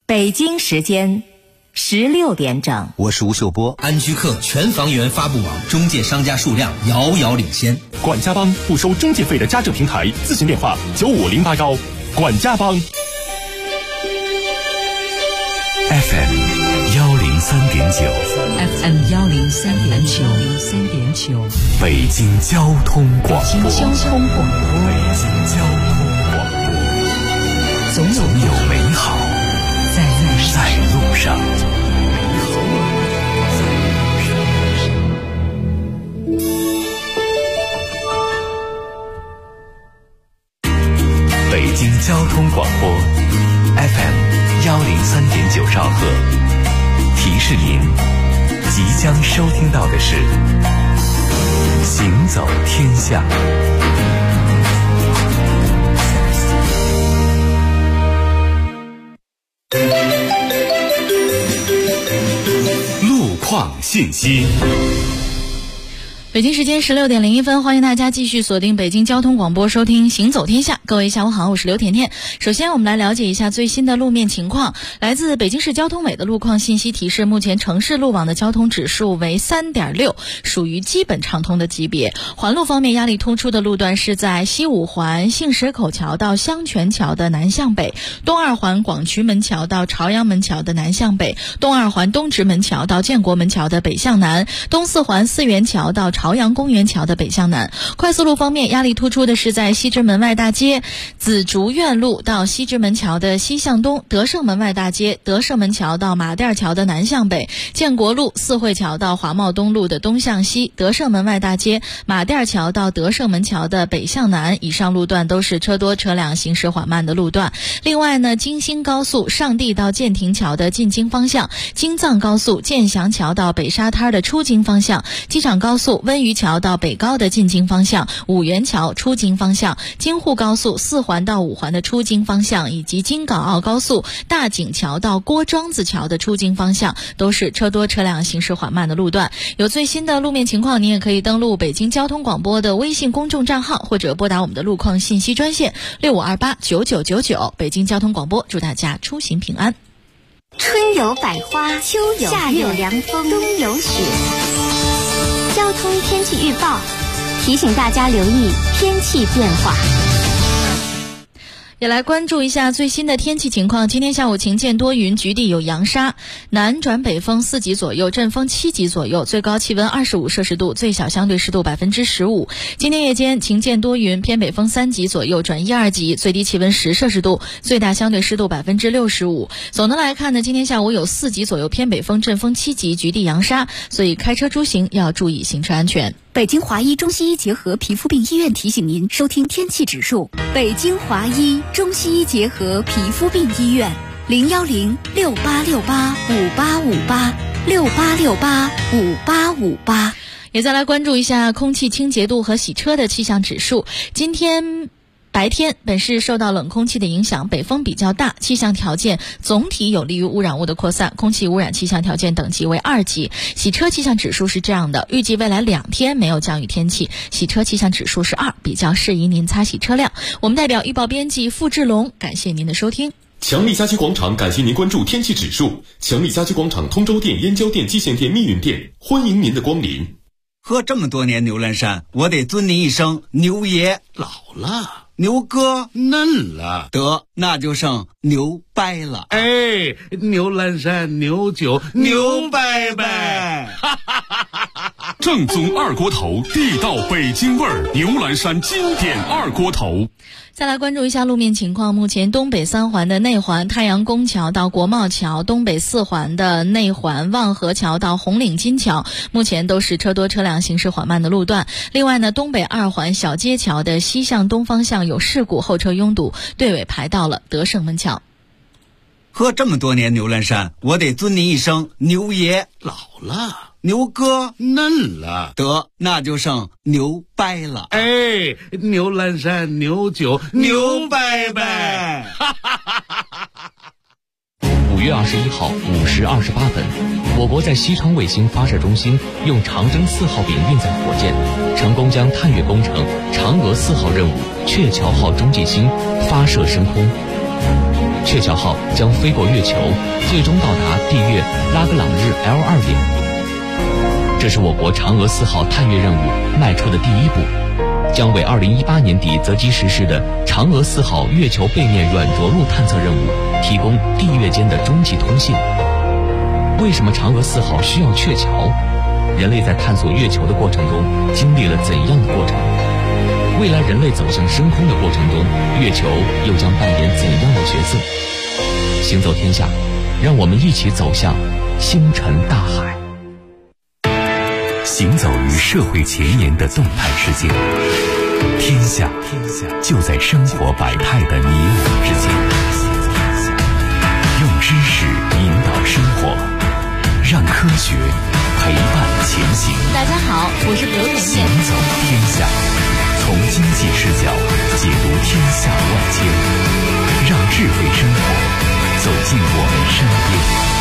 北京时间16点整。 我是吴秀波。 安居客全房源发布网中介商家数量遥遥领先。 管家帮不收中介费的家政平台，咨询电话95081。管家帮。 FM 103.9， 北京交通广播，总有美好在路上。北京交通广播 FM 103.9兆赫，提示您即将收听到的是行走天下。 路况信息。 北京时间16点01分，欢迎大家继续锁定北京交通广播，收听行走天下。各位下午好，我是刘甜甜。首先我们来了解一下最新的路面情况。来自北京市交通委的路况信息提示，目前城市路网的交通指数为 3.6， 属于基本畅通的级别。环路方面，压力突出的路段是在西五环杏石口桥到香泉桥的南向北，东二环广渠门桥到朝阳门桥的南向北，东二环东直门桥到建国门桥的北向南，东四环四元桥到朝阳公园桥的北向南。快速路方面，压力突出的是在西直门外大街紫竹院路到西直门桥的西向东，德胜门外大街德胜门桥到马甸桥的南向北，建国路四惠桥到华贸东路的东向西，德胜门外大街马甸桥到德胜门桥的北向南。以上路段都是车多车辆行驶缓慢的路段。另外呢，京新高速上地到建亭桥的进京方向，京藏高速建祥桥到北沙滩的出京方向，机场高速温榆桥到北高的进京方向，五原桥出京方向，京沪高速四环到五环的出京方向，以及京港澳高速大井桥到郭庄子桥的出京方向，都是车多车辆行驶缓慢的路段。有最新的路面情况，您也可以登录北京交通广播的微信公众账号，或者拨打我们的路况信息专线65289999。北京交通广播，祝大家出行平安。 春有百花，秋有夏有凉风，冬有雪。交通天气预报提醒大家留意天气变化。 也来关注一下最新的天气情况。今天下午晴间多云，局地有扬沙，南转北风4级左右，阵风7级左右，最高气温25摄氏度，最小相对湿度15%。今天夜间晴间多云，偏北风3级左右转1、2级，最低气温10摄氏度，最大相对湿度65%。总的来看呢，今天下午有4级左右偏北风，阵风7级，局地扬沙，所以开车出行要注意行车安全。 北京华医中西医结合皮肤病医院提醒您收听天气指数。北京华医中西医结合皮肤病医院，01068685858，68685858。 也再来关注一下空气清洁度和洗车的气象指数。今天白天本市受到冷空气的影响，北风比较大，气象条件总体有利于污染物的扩散，空气污染气象条件等级为2级。洗车气象指数是这样的，预计未来2天没有降雨天气，洗车气象指数是2，比较适宜您擦洗车辆。我们代表预报编辑付志龙，感谢您的收听。 强力家居广场感谢您关注天气指数。强力家居广场通州店、燕郊店、蓟县店、密云店，欢迎您的光临。 喝这么多年牛栏山，我得尊您一声牛爷。 老了， 牛哥嫩了， 得那就剩牛掰了。 哎，牛栏山牛酒牛掰掰， 正宗二锅头，地道北京味儿，牛栏山经典二锅头。 再来关注一下路面情况。目前东北3环的内环太阳宫桥到国贸桥，东北4环的内环望河桥到红领巾桥，目前都是车多车辆行驶缓慢的路段。另外呢，东北2环小街桥的西向东方向有事故，后车拥堵，队尾排到了德胜门桥。 喝这么多年牛栏山，我得尊您一声牛爷。 老了， 牛哥嫩了， 得那就剩牛掰了。 哎，牛栏山牛酒牛掰掰。 5月21号5时28分，我国在西昌卫星发射中心用长征4号丙运载火箭，成功将探月工程嫦娥4号任务鹊桥号中继星发射升空。 鹊桥号将飞过月球，最终到达地月拉格朗日 L2 点。这是我国嫦娥4号探月任务迈出的第一步，将为2018年底择机实施的嫦娥4号月球背面软着陆探测任务提供地月间的中继通信。为什么嫦娥4号需要鹊桥？人类在探索月球的过程中经历了怎样的过程？未来人类走向深空的过程中，月球又将扮演怎样的角色？行走天下，让我们一起走向星辰大海。 行走于社会前沿的动态世界，天下就在生活百态的你我之间。用知识引导生活，让科学陪伴前行。 大家好，我是刘甜甜。 行走天下，从经济视角解读天下万千，让智慧生活走进我们身边。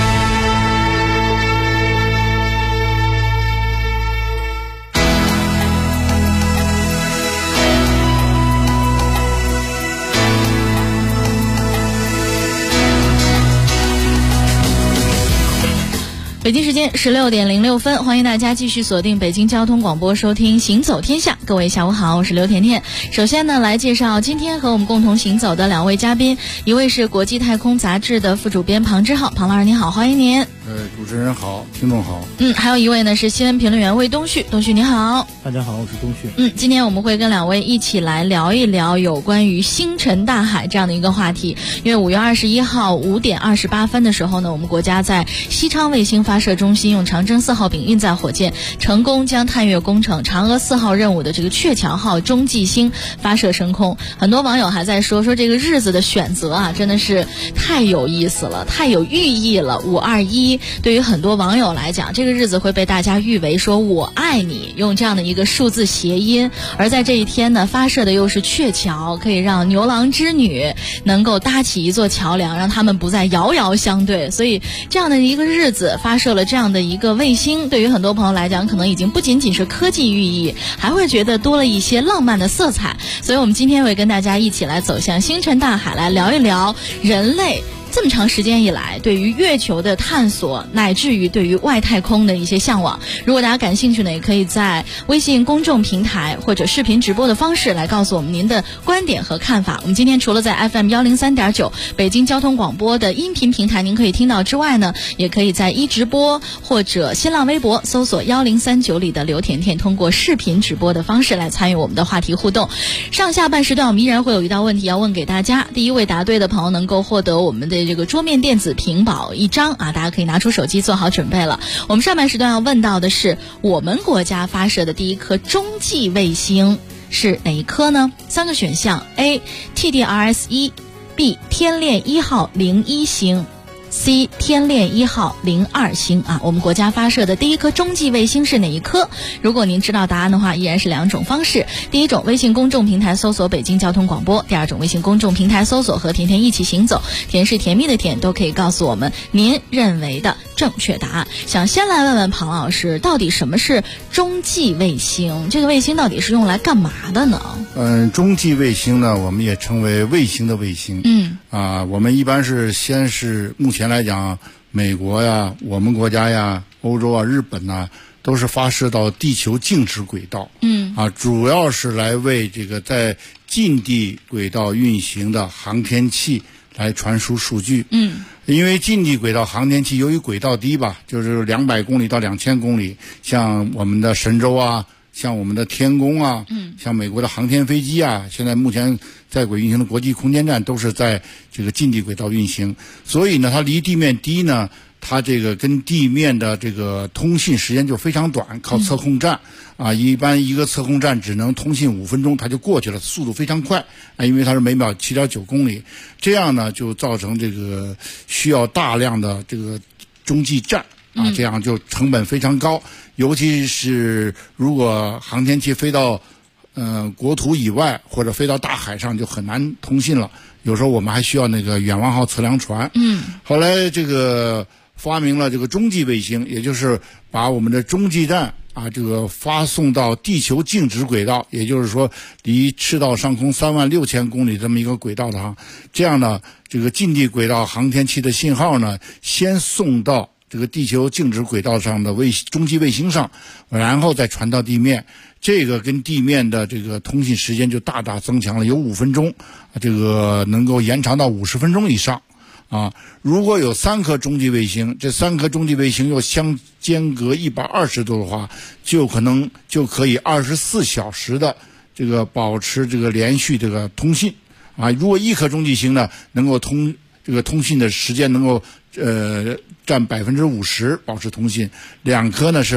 北京时间16点06分，欢迎大家继续锁定北京交通广播收听行走天下。各位下午好，我是刘甜甜。首先呢，来介绍今天和我们共同行走的两位嘉宾，一位是国际太空杂志的副主编庞之浩，庞老师你好，欢迎您。 主持人好，听众好。 还有一位呢是新闻评论员魏东旭，东旭你好。 大家好，我是东旭。 今天我们会跟两位一起来聊一聊有关于星辰大海这样的一个话题。因为5月21号5点28分的时候呢，我们国家在西昌卫星发射中心用长征4号丙运载火箭成功将探月工程嫦娥4号任务的这个鹊桥号中继星发射升空。很多网友还在说这个日子的选择啊，真的是太有意思了，太有寓意了。521对于很多网友来讲，这个日子会被大家誉为说我爱你，用这样的一个数字谐音。而在这一天呢，发射的又是鹊桥，可以让牛郎织女能够搭起一座桥梁，让他们不再遥遥相对。所以这样的一个日子发射了这样的一个卫星，对于很多朋友来讲，可能已经不仅仅是科技寓意，还会觉得多了一些浪漫的色彩。所以我们今天会跟大家一起来走向星辰大海，来聊一聊人类这么长时间以来对于月球的探索，乃至于对于外太空的一些向往。如果大家感兴趣呢，也可以在微信公众平台或者视频直播的方式来告诉我们您的观点和看法。我们今天除了在 FM 103.9北京交通广播的音频平台您可以听到之外呢，也可以在直播或者新浪微博搜索1039里的刘甜甜，通过视频直播的方式来参与我们的话题互动。上下半时段我们依然会有一道问题要问给大家，第一位答对的朋友能够获得我们的这个桌面电子屏保1张啊，大家可以拿出手机做好准备了。我们上半时段要问到的是我们国家发射的第一颗中继卫星是哪一颗呢？3个选项 A TDRS-1 B 天链1号01星C 天链1号02星啊，我们国家发射的第一颗中继卫星是哪一颗？如果您知道答案的话，依然是2种方式。第一种，微信公众平台搜索北京交通广播；第二种，微信公众平台搜索和甜甜一起行走，甜是甜蜜的甜，都可以告诉我们您认为的正确答案。想先来问问庞老师，到底什么是中继卫星？这个卫星到底是用来干嘛的呢？ 中继卫星呢，我们也称为卫星的卫星。我们一般是先是目前来讲，美国呀、我们国家呀、欧洲啊、日本呐，都是发射到地球静止轨道。主要是来为这个在近地轨道运行的航天器来传输数据。因为近地轨道航天器由于轨道低吧，就是200公里到2000公里，像我们的神舟啊，像我们的天宫啊，像美国的航天飞机啊，现在目前在轨运行的国际空间站都是在这个近地轨道运行，所以呢，它离地面低呢，它这个跟地面的这个通信时间就非常短，靠测控站一般一个测控站只能通信5分钟，它就过去了，速度非常快因为它是每秒7.9公里，这样呢就造成这个需要大量的这个中继站这样就成本非常高，尤其是如果航天器飞到国土以外或者飞到大海上就很难通信了，有时候我们还需要那个远望号测量船。后来这个发明了这个中继卫星，也就是把我们的中继站这个发送到地球静止轨道，也就是说离赤道上空36000公里这么一个轨道的这样呢，这个近地轨道航天器的信号呢，先送到这个地球静止轨道上的中继卫星上，然后再传到地面。这个跟地面的这个通信时间就大大增强了，有5分钟，这个能够延长到50分钟以上。如果有3颗中继卫星，这3颗中继卫星又相间隔120度的话，就可以24小时的这个保持这个连续这个通信。如果1颗中继星呢，能够这个通信的时间能够占50%保持通信，2颗呢是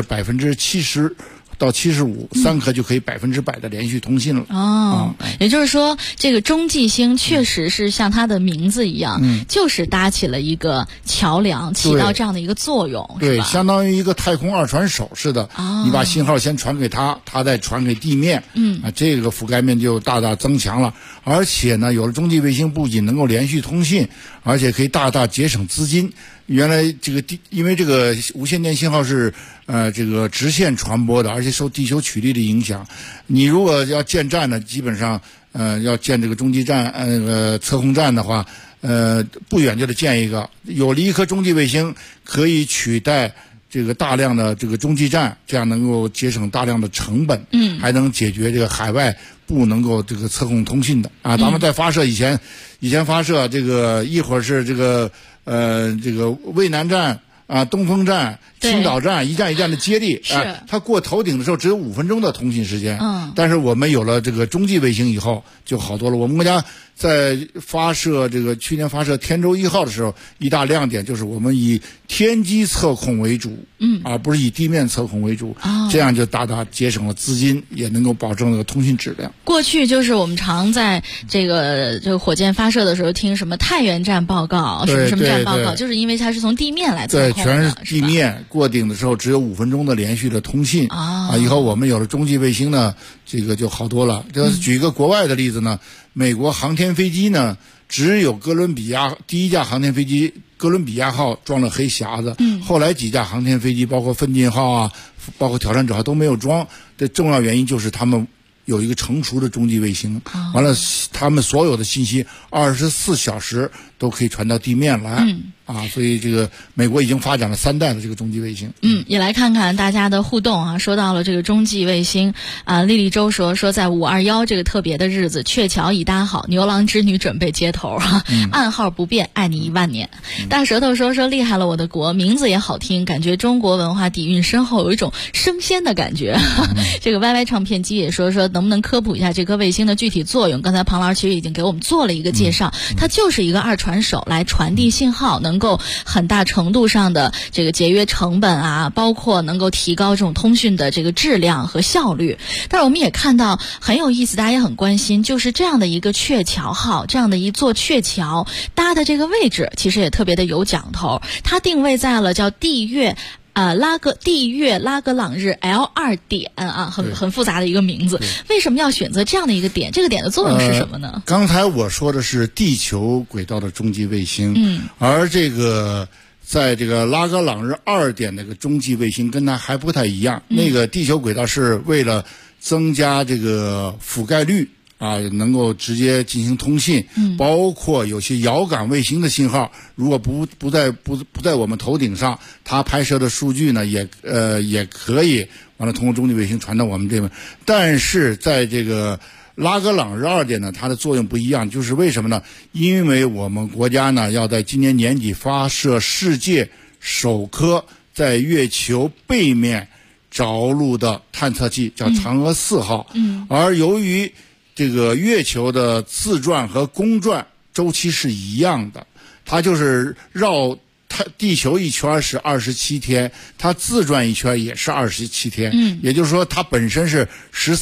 70%到75%，3颗就可以100%的连续通信了。 也就是说，这个中继星确实是像它的名字一样，就是搭起了一个桥梁，起到这样的一个作用， 对， 是吧？ 相当于一个太空2传手似的。你把信号先传给它再传给地面，这个覆盖面就大大增强了。而且呢，有了中继卫星，不仅能够连续通信，而且可以大大节省资金。原来因为这个无线电信号是这个直线传播的，而且受地球曲率的影响。你如果要建站呢，基本上要建这个中继站测控站的话，不远就得建一个。有了一颗中继卫星，可以取代这个大量的这个中继站，这样能够节省大量的成本，还能解决这个海外不能够这个测控通信的咱们在发射以前发射这个一会儿是这个渭南站东风站、青岛站一站一站的接力它过头顶的时候只有5分钟的通信时间。但是我们有了这个中继卫星以后就好多了。我们国家在发射去年发射天舟1号的时候，一大亮点就是我们以天基测控为主，而不是以地面测控为主，这样就大大节省了资金，也能够保证这个通信质量。 过去就是我们常在这个火箭发射的时候听什么太原站报告，什么站报告，就是因为它是从地面来测控的， 全是地面过顶的时候只有5分钟的连续的通信。以后我们有了中继卫星呢，这个就好多了。举一个国外的例子呢，美国航天飞机呢，只有哥伦比亚第一架航天飞机哥伦比亚号装了黑匣子，后来几架航天飞机，包括奋进号包括挑战者号都没有装。这重要原因就是他们有一个成熟的中继卫星，完了他们所有的信息24小时都可以传到地面来。所以这个美国已经发展了3代的这个中继卫星。 也来看看大家的互动说到了这个中继卫星丽丽周说在521这个特别的日子，鹊桥已搭好，牛郎织女准备接头暗号不变，爱你1万年。大舌头说厉害了我的国，名字也好听，感觉中国文化底蕴深厚，有一种升仙的感觉。这个 YY 唱片机也说能不能科普一下这颗卫星的具体作用？刚才庞老师其实已经给我们做了一个介绍，它就是一个2传手来传递信号，能够很大程度上的这个节约成本包括能够提高这种通讯的这个质量和效率。但是我们也看到很有意思，大家也很关心，就是这样的一个鹊桥号，这样的一座鹊桥搭的这个位置其实也特别的有讲头。它定位在了叫地月拉格朗日 L2 点很复杂的一个名字。为什么要选择这样的一个点？这个点的作用是什么呢？ 刚才我说的是地球轨道的中继卫星，而这个在这个拉格朗日2点那个中继卫星跟它还不太一样。那个地球轨道是为了增加这个覆盖率能够直接进行通信，包括有些遥感卫星的信号，如果不在我们头顶上，它拍摄的数据呢也可以完了通过中继卫星传到我们这边。但是在这个拉格朗日2点呢，它的作用不一样，就是为什么呢？因为我们国家呢要在今年年底发射世界首颗在月球背面着陆的探测器，叫嫦娥4号。而由于这个月球的自转和公转周期是一样的，它就是绕地球一圈是27天，它自转一圈也是27天。也就是说它本身是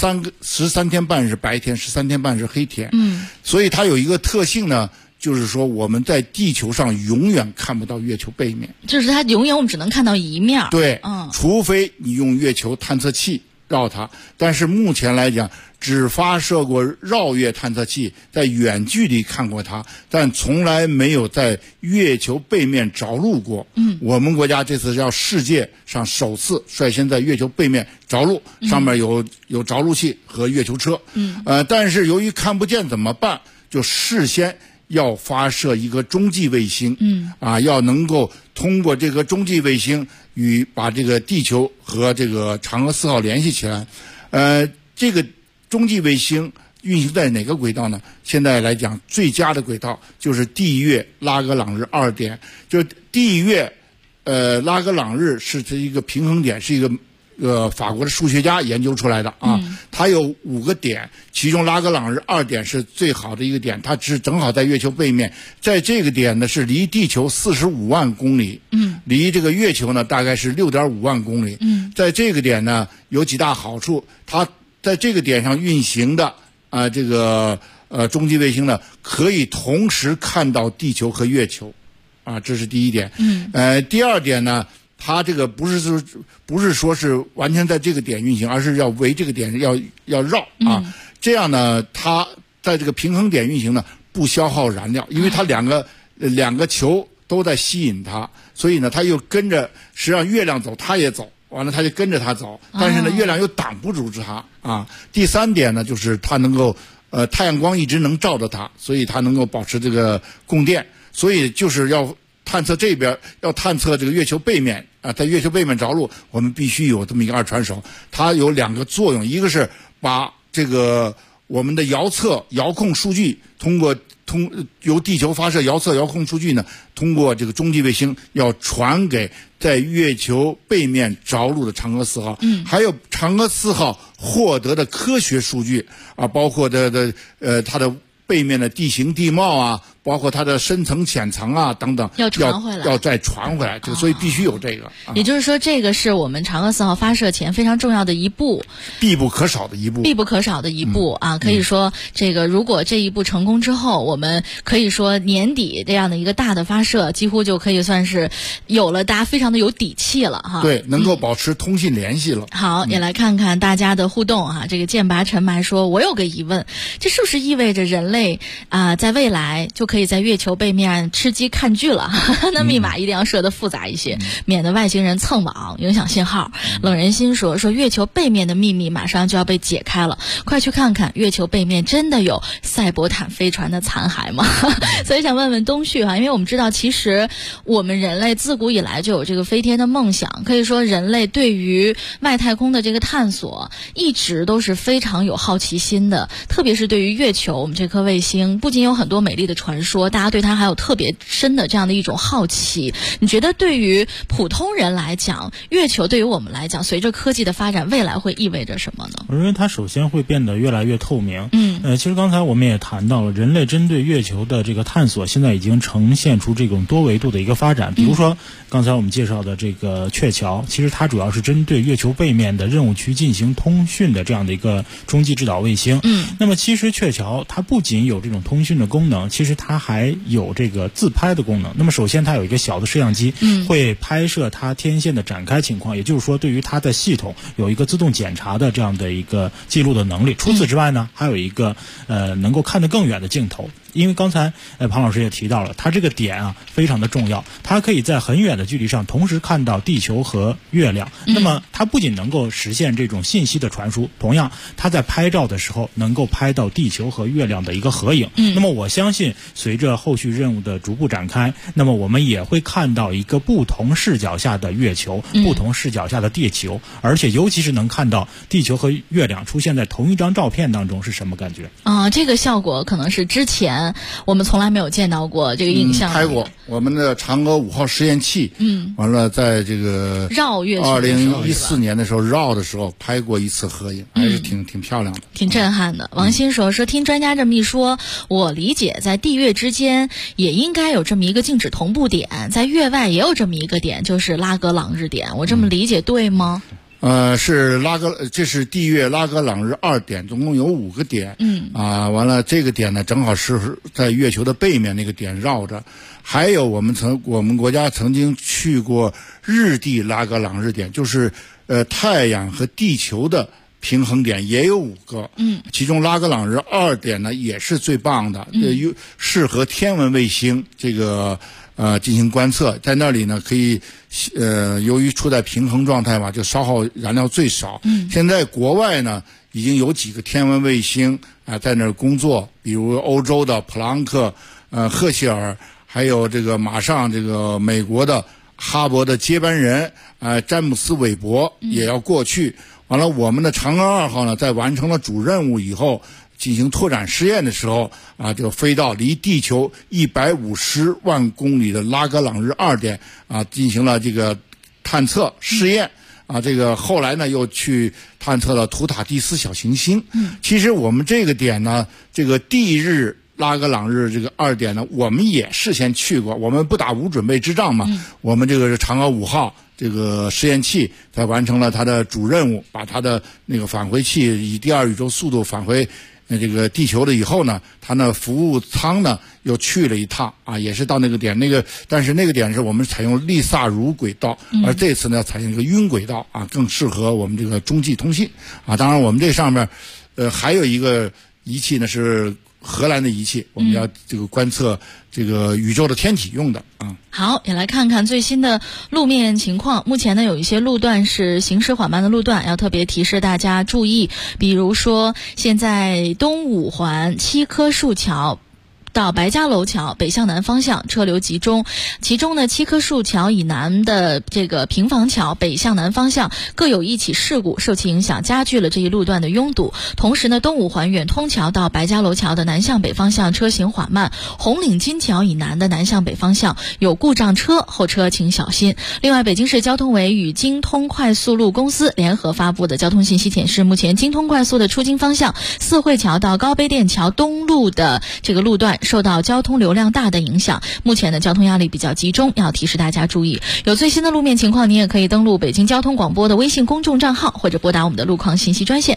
13天半是白天，13天半是黑天。所以它有一个特性呢，就是说我们在地球上永远看不到月球背面， 就是它永远我们只能看到一面。 对，除非你用月球探测器绕它。但是目前来讲，只发射过绕月探测器，在远距离看过它，但从来没有在月球背面着陆过。我们国家这次要世界上首次率先在月球背面着陆，上面有着陆器和月球车。但是由于看不见怎么办？就事先要发射一个中继卫星，要能够通过这个中继卫星把这个地球和这个嫦娥4号联系起来。这个中继卫星运行在哪个轨道呢？现在来讲，最佳的轨道就是地月拉格朗日2点，就地月拉格朗日是一个平衡点，是一个法国的数学家研究出来的啊。它有5个点，其中拉格朗日2点是最好的一个点，它正好在月球背面，在这个点呢是离地球45万公里，离这个月球呢大概是6.5万公里。在这个点呢有几大好处，它在这个点上运行的这个中继卫星呢，可以同时看到地球和月球，这是第一点。第二点呢，它这个不是说是完全在这个点运行，而是要围这个点要绕啊。这样呢，它在这个平衡点运行呢，不消耗燃料，因为它两个球都在吸引它，所以呢，它又跟着，实际上月亮走，它也走。完了，他就跟着它走，但是呢，月亮又挡不住它啊。第三点呢，就是它能够太阳光一直能照着它，所以它能够保持这个供电。所以就是要探测这边，要探测这个月球背面在月球背面着陆，我们必须有这么一个2传手。它有2个作用，一个是把这个我们的遥控数据由地球发射遥控数据呢，通过这个中继卫星要传给在月球背面着陆的嫦娥4号，还有嫦娥4号获得的科学数据包括它的背面的地形地貌包括它的深层浅层等等，要再传回来，这个所以必须有这个。 也就是说，这个是我们嫦娥4号发射前非常重要的一步， 必不可少的一步可以说这个如果这一步成功之后，我们可以说年底这样的一个大的发射，几乎就可以算是有了，大家非常的有底气了哈。 对，能够保持通信联系了。 好，也来看看大家的互动这个剑拔尘埋说，我有个疑问，这是不是意味着人类在未来就可以在月球背面吃鸡看剧了？那密码一定要设得复杂一些，免得外星人蹭网影响信号。冷人心说月球背面的秘密马上就要被解开了，快去看看月球背面真的有赛博坦飞船的残骸吗？所以想问问东旭因为我们知道其实我们人类自古以来就有这个飞天的梦想，可以说人类对于外太空的这个探索一直都是非常有好奇心的，特别是对于月球，我们这颗卫星不仅有很多美丽的传说，大家对它还有特别深的这样的一种好奇。你觉得对于普通人来讲，月球对于我们来讲，随着科技的发展，未来会意味着什么呢？ 我认为它首先会变得越来越透明。其实刚才我们也谈到了，人类针对月球的这个探索，现在已经呈现出这种多维度的一个发展。比如说刚才我们介绍的这个鹊桥，其实它主要是针对月球背面的任务区进行通讯的这样的一个中继制导卫星。那么其实鹊桥它不仅有这种通讯的功能，其实它还有这个自拍的功能。那么首先它有一个小的摄像机，会拍摄它天线的展开情况，也就是说对于它的系统有一个自动检查的这样的一个记录的能力。除此之外呢，还有一个能够看得更远的镜头。因为刚才庞老师也提到了，它这个点非常的重要，它可以在很远的距离上同时看到地球和月亮。那么它不仅能够实现这种信息的传输，同样它在拍照的时候能够拍到地球和月亮的一个合影。那么我相信随着后续任务的逐步展开，那么我们也会看到一个不同视角下的月球，不同视角下的地球，而且尤其是能看到地球和月亮出现在同一张照片当中，是什么感觉？ 这个效果可能是之前我们从来没有见到过这个影像。 拍过我们的嫦娥5号实验器，完了在这个绕月球 2014年的时候绕的时候拍过一次合影，还是挺漂亮的， 挺震撼的。王鑫说听专家这么一说，我理解在地月之间也应该有这么一个静止同步点，在月外也有这么一个点，就是拉格朗日点，我这么理解对吗？ 这是地月拉格朗日2点，总共有5个点。完了这个点呢，正好是在月球的背面那个点绕着。还有我们国家曾经去过日地拉格朗日点，就是太阳和地球的平衡点也有5个，其中拉格朗日2点呢也是最棒的，适合天文卫星这个进行观测，在那里呢可以由于处在平衡状态嘛，就消耗燃料最少。现在国外呢已经有几个天文卫星在那儿工作，比如欧洲的普朗克、赫歇尔，还有这个马上这个美国的哈勃的接班人詹姆斯韦伯也要过去。完了，我们的嫦娥2号呢，在完成了主任务以后，进行拓展试验的时候就飞到离地球150万公里的拉格朗日2点进行了这个探测试验这个后来呢又去探测了图塔蒂斯小行星。其实我们这个点呢，这个地日拉格朗日这个2点呢，我们也事先去过，我们不打无准备之仗嘛。我们这个是嫦娥5号这个试验器在完成了它的主任务，把它的那个返回器以第2宇宙速度返回这个地球了以后呢，它呢服务舱呢又去了一趟也是到那个点，但是那个点是我们采用利萨茹轨道，而这次呢采用一个晕轨道更适合我们这个中继通信当然我们这上面还有一个仪器呢是荷兰的仪器，我们要这个观测这个宇宙的天体用的好，也来看看最新的路面情况。目前呢，有一些路段是行驶缓慢的路段，要特别提示大家注意。比如说，现在东五环7棵树桥到白家楼桥北向南方向车流集中，其中呢7棵树桥以南的这个平房桥北向南方向各有1起事故，受其影响加剧了这一路段的拥堵。同时呢，东五环远通桥到白家楼桥的南向北方向车行缓慢，红岭金桥以南的南向北方向有故障车，后车请小心。另外，北京市交通委与京通快速路公司联合发布的交通信息显示，目前京通快速的出京方向四惠桥到高碑店桥东路的这个路段受到交通流量大的影响，目前的交通压力比较集中，要提示大家注意。有最新的路面情况，您也可以登录北京交通广播的微信公众账号，或者拨打我们的路况信息专线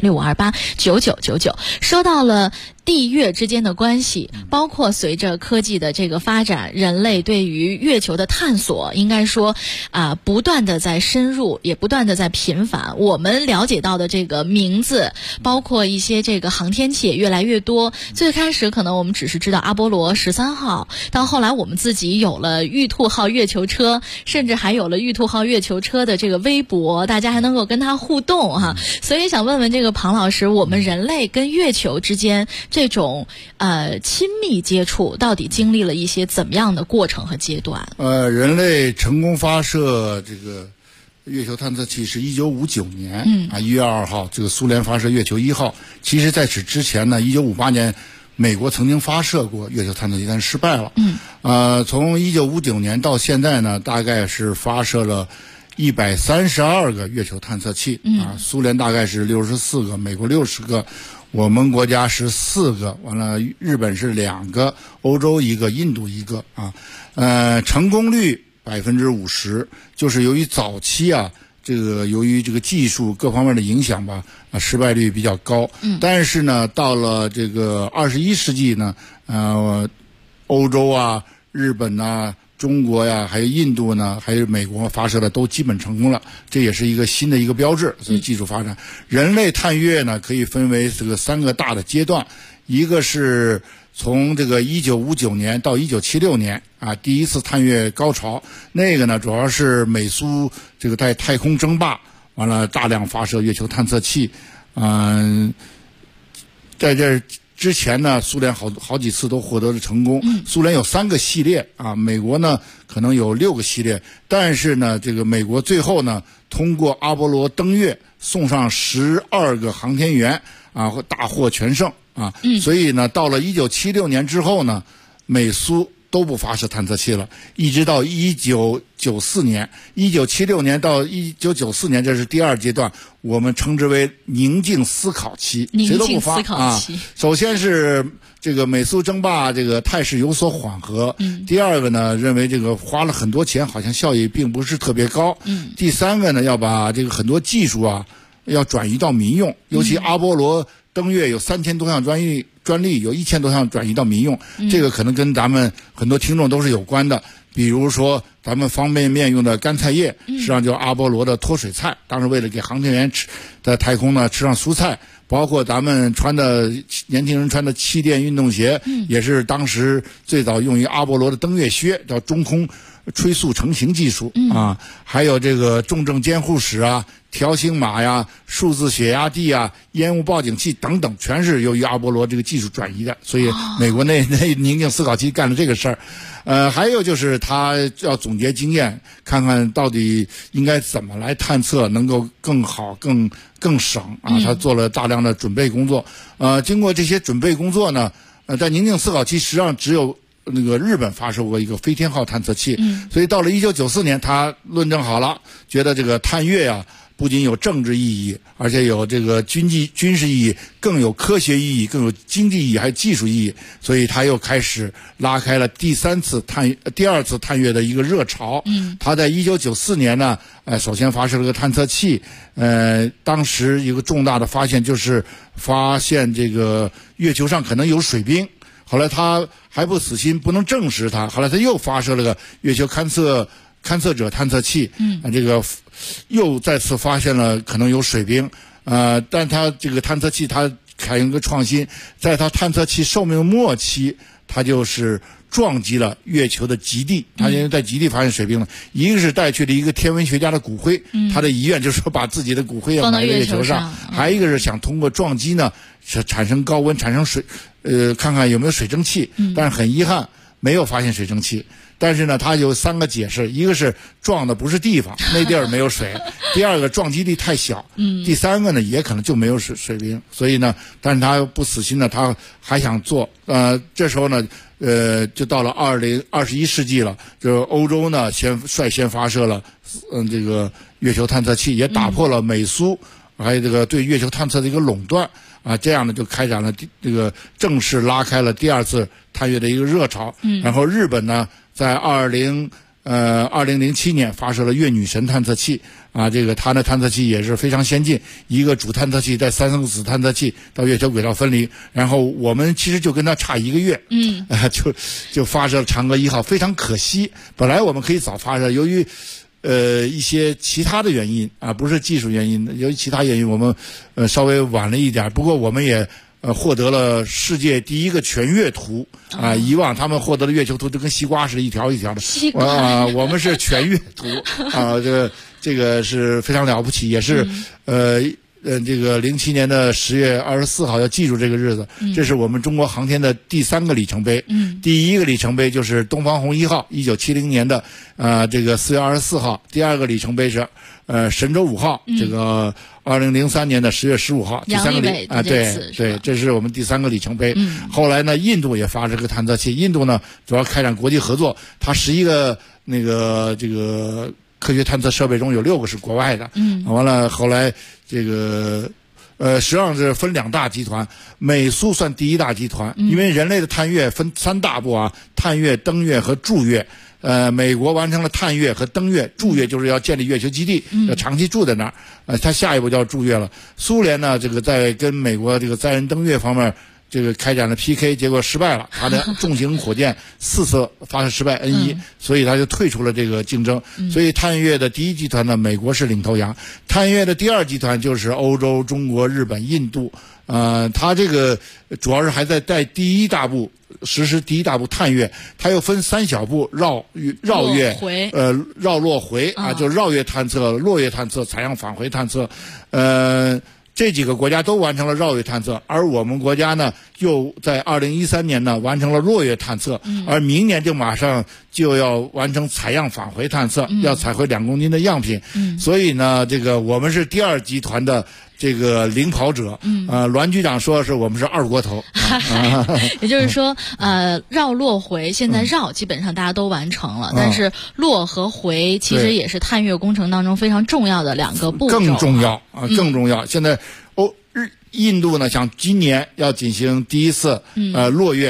65289999。说到了地月之间的关系，包括随着科技的这个发展，人类对于月球的探索应该说不断的在深入，也不断的在频繁。我们了解到的这个名字，包括一些这个航天器也越来越多。最开始可能我们只是知道阿波罗13号，到后来我们自己有了玉兔号月球车，甚至还有了玉兔号月球车的这个微博，大家还能够跟它互动所以想问问这个庞老师，我们人类跟月球之间这种亲密接触到底经历了一些怎么样的过程和阶段？ 人类成功发射这个月球探测器是1959年1月2号这个苏联发射月球1号。其实在此之前呢，1958年美国曾经发射过月球探测器，但是失败了。从1959年到现在呢，大概是发射了132个月球探测器苏联大概是64个，美国60个，我们国家是4个，完了日本是2个，欧洲1个，印度1个成功率50%，就是由于早期这个由于这个技术各方面的影响吧，失败率比较高。但是呢，到了这个21世纪呢，欧洲日本中国还有印度呢，还有美国发射的都基本成功了，这也是一个新的一个标志。所以技术发展，人类探月呢可以分为这个3个大的阶段，一个是从这个1959年到1976年第一次探月高潮，那个呢主要是美苏这个在太空争霸，完了大量发射月球探测器。在这之前呢，苏联好几次都获得了成功。苏联有3个系列美国呢可能有6个系列，但是呢，这个美国最后呢通过阿波罗登月，送上12个航天员大获全胜所以呢，到了1976年之后呢，美苏都不发射探测器了，一直到1994年，1976年到1994年，这是第2阶段，我们称之为宁静思考期，谁都不发首先是这个美苏争霸这个态势有所缓和，第2个呢，认为这个花了很多钱，好像效益并不是特别高，第3个呢，要把这个很多技术要转移到民用，尤其阿波罗登月有3000多项专利有1000多项转移到民用，这个可能跟咱们很多听众都是有关的。比如说咱们方便面用的干菜叶，实际上就是阿波罗的脱水菜，当时为了给航天员在太空呢吃上蔬菜。包括咱们年轻人穿的气垫运动鞋，也是当时最早用于阿波罗的登月靴，叫中空吹塑成型技术啊。还有这个重症监护室啊、条形码呀、数字血压计啊、烟雾报警器等等，全是由于阿波罗这个技术转移的。所以美国那宁静思考期干了这个事儿。还有就是他要总结经验，看看到底应该怎么来探测能够更好、更省啊。他做了大量的准备工作。经过这些准备工作呢，在宁静思考期实际上只有那个日本发射过一个飞天号探测器，所以到了1994年，他论证好了，觉得这个探月呀，不仅有政治意义，而且有这个军事意义，更有科学意义，更有经济意义，还有技术意义。所以他又开始拉开了第二次探月的一个热潮。他在1994年呢，首先发射了个探测器。当时一个重大的发现就是发现这个月球上可能有水冰。后来他还不死心，不能证实它。后来他又发射了个月球勘测者探测器，这个又再次发现了可能有水冰。但他这个探测器他采用一个创新，在他探测器寿命末期，他就是撞击了月球的极地。他因为在极地发现水冰了，一个是带去了一个天文学家的骨灰，他的遗愿就是说把自己的骨灰要埋在月球上，还一个是想通过撞击呢产生高温，产生水，看看有没有水蒸气。但是很遗憾没有发现水蒸气。但是呢，它有3个解释，一个是撞的不是地方，那地儿没有水；第二个撞击力太小；第三个呢，也可能就没有水冰。所以呢，但是他不死心呢，他还想做。这时候呢，就到了21世纪了，就是欧洲呢率先发射了这个月球探测器，也打破了美苏还有这个对月球探测的一个垄断。这样呢就开展了这个正式拉开了第2次探月的一个热潮。然后日本呢，在2007年发射了月女神探测器。这个它的探测器也是非常先进，一个主探测器带3个子探测器到月球轨道分离。然后我们其实就跟它差1个月，就发射了嫦娥1号，非常可惜。本来我们可以早发射，由于一些其他的原因不是技术原因，由于其他原因我们稍微晚了一点。不过我们也获得了世界第一个全月图以往他们获得的月球图就跟西瓜似的，一条一条的。我们是全月图这个是非常了不起，也是这个07年的10月24号要记住这个日子。这是我们中国航天的第3个里程碑。第一个里程碑就是东方红1号1970年的这个4月24号，第2个里程碑是神舟5号，这个2003年的10月15号，第3个对，这是我们第3个里程碑。后来呢，印度也发射个探测器。印度呢主要开展国际合作，它11个这个科学探测设备中有6个是国外的。完了后来这个实际上是分2大集团，美苏算第1大集团。因为人类的探月分3大步探月、登月和驻月。美国完成了探月和登月，驻月就是要建立月球基地，要长期住在那儿。它下一步就要驻月了。苏联呢，这个在跟美国这个载人登月方面，这个开展了 PK， 结果失败了。它的重型火箭4次发射失败 N1，所以它就退出了这个竞争。所以探月的第1集团呢，美国是领头羊；探月的第2集团就是欧洲、中国、日本、印度。它这个主要是还在第1大步实施第1大步探月，它又分3小步绕月、绕落回就是绕月探测、落月探测、采样返回探测。这几个国家都完成了绕月探测，而我们国家呢，又在2013年呢完成了落月探测，而明年就马上就要完成采样返回探测，要采回2公斤的样品。所以呢，这个我们是第2集团的这个领跑者。栾局长说是我们是2锅头。 也就是说，绕落回现在绕基本上大家都完成了，但是落和回其实也是探月工程当中非常重要的2个步骤。更重要。现在印度呢想今年要进行第1次落月，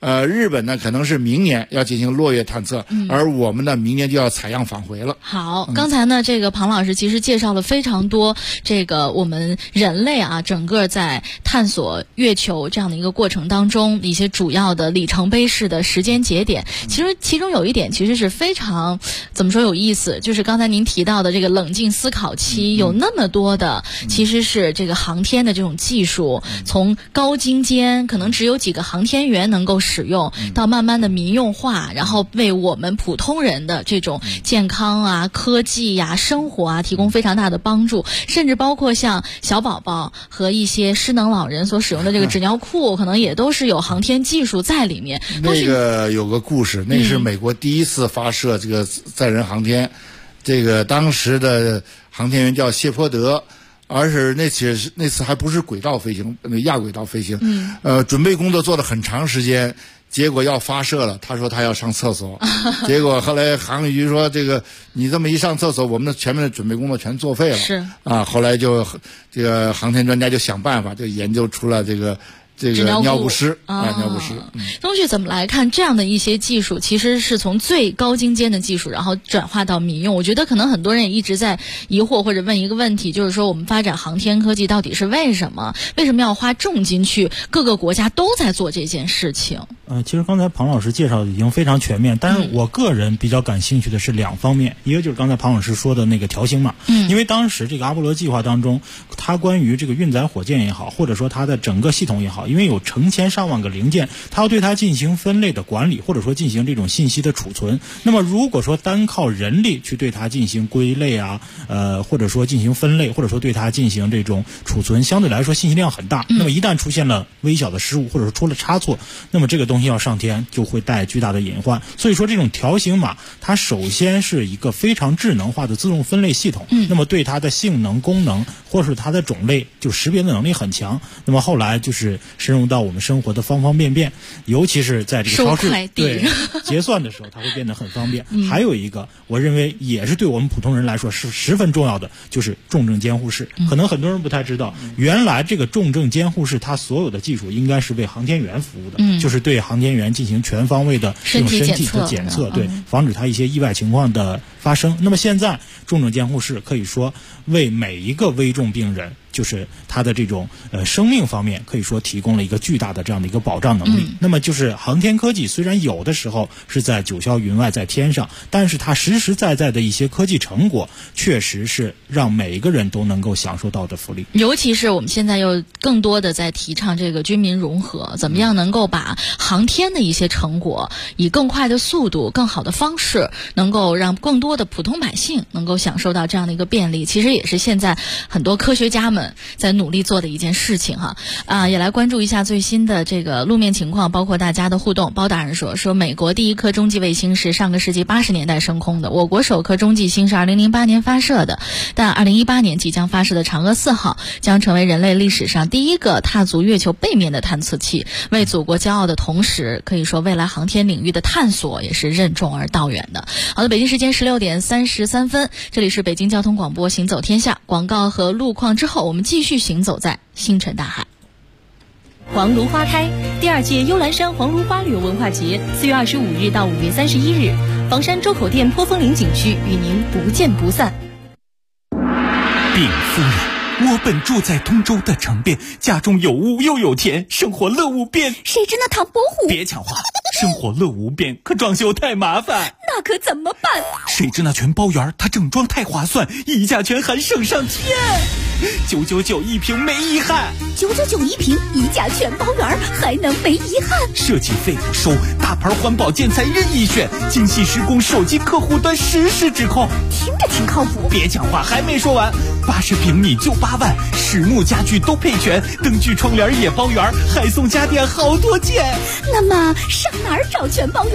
日本呢可能是明年要进行落月探测，而我们呢明年就要采样返回了。 好，刚才呢这个庞老师其实介绍了非常多这个我们人类啊整个在探索月球这样的一个过程当中一些主要的里程碑式的时间节点。其实其中有一点其实是非常怎么说有意思，就是刚才您提到的这个冷静思考期，有那么多的其实是这个航天的这种技术，从高精尖可能只有几个航天员能够使用，到慢慢的民用化，然后为我们普通人的这种健康啊、科技呀、生活啊提供非常大的帮助，甚至包括像小宝宝和一些失能老人所使用的这个纸尿裤，可能也都是有航天技术在里面。 那个有个故事，那是美国第一次发射这个载人航天，这个当时的航天员叫谢泼德。而是那次还不是轨道飞行，亚轨道飞行，准备工作做了很长时间，结果要发射了，他说他要上厕所，结果后来航旅局说这个你这么一上厕所，我们的前面的准备工作全作废了， 是啊，后来就这个航天专家就想办法，就研究出了这个尿不湿尿不湿。 东旭怎么来看这样的一些技术，其实是从最高精尖的技术，然后转化到民用。我觉得可能很多人也一直在疑惑或者问一个问题，就是说我们发展航天科技到底是为什么？为什么要花重金去？各个国家都在做这件事情。 其实刚才庞老师介绍的已经非常全面，但是我个人比较感兴趣的是两方面，一个就是刚才庞老师说的那个条形码，因为当时这个阿波罗计划当中，它关于这个运载火箭也好，或者说它的整个系统也好，因为有成千上万个零件，它要对它进行分类的管理，或者说进行这种信息的储存。那么如果说单靠人力去对它进行归类啊，或者说进行分类，或者说对它进行这种储存，相对来说信息量很大。那么一旦出现了微小的失误，或者说出了差错，那么这个东西要上天就会带巨大的隐患。所以说这种条形码它首先是一个非常智能化的自动分类系统，那么对它的性能、功能或是它的种类就识别的能力很强。那么后来就是深入到我们生活的方方面面，尤其是在这个超市对结算的时候，它会变得很方便。还有一个我认为也是对我们普通人来说是十分重要的，就是重症监护室。可能很多人不太知道，原来这个重症监护室它所有的技术应该是为航天员服务的，就是对航天员进行全方位的这种身体的检测，对，防止它一些意外情况的发生。那么现在重症监护室可以说为每一个危重病人，就是他的这种生命方面可以说提供了一个巨大的这样的一个保障能力。那么就是航天科技虽然有的时候是在九霄云外在天上，但是它实实在在的一些科技成果确实是让每一个人都能够享受到的福利。 尤其是我们现在又更多的在提倡这个军民融合，怎么样能够把航天的一些成果以更快的速度、更好的方式，能够让更多的普通百姓能够享受到这样的一个便利，其实也是现在很多科学家们在努力做的一件事情哈。也来关注一下最新的这个路面情况，包括大家的互动。包大人说美国第一颗中继卫星是上个世纪80年代升空的，我国首颗中继星是2008年发射的，但2018年即将发射的嫦娥4号将成为人类历史上第一个踏足月球背面的探测器，为祖国骄傲的同时，可以说未来航天领域的探索也是任重而道远的。好的，北京时间16点33分，这里是北京交通广播行走天下，广告和路况之后，我们继续行走在星辰大海。 黄芦花开，第2届幽兰山黄芦花旅游文化节4月25日到5月31日，房山周口店坡峰岭景区与您不见不散。 禀夫人，我本住在通州的城边，家中有屋又有田，生活乐无边。 谁知那唐伯虎？ 别抢话，生活乐无边，可装修太麻烦。 那可怎么办？ 谁知那全包园，它整装太划算，溢价权还省上天。999一平没遗憾 ，999一平，溢价全包圆，还能没遗憾？ 设计费不收，大牌环保建材任意选，精细施工，手机客户端实时指控， 听着挺靠谱。 别讲话，还没说完，80平米就8万，实木家具都配全，灯具窗帘也包圆，还送家电好多件。 那么上哪儿找全包圆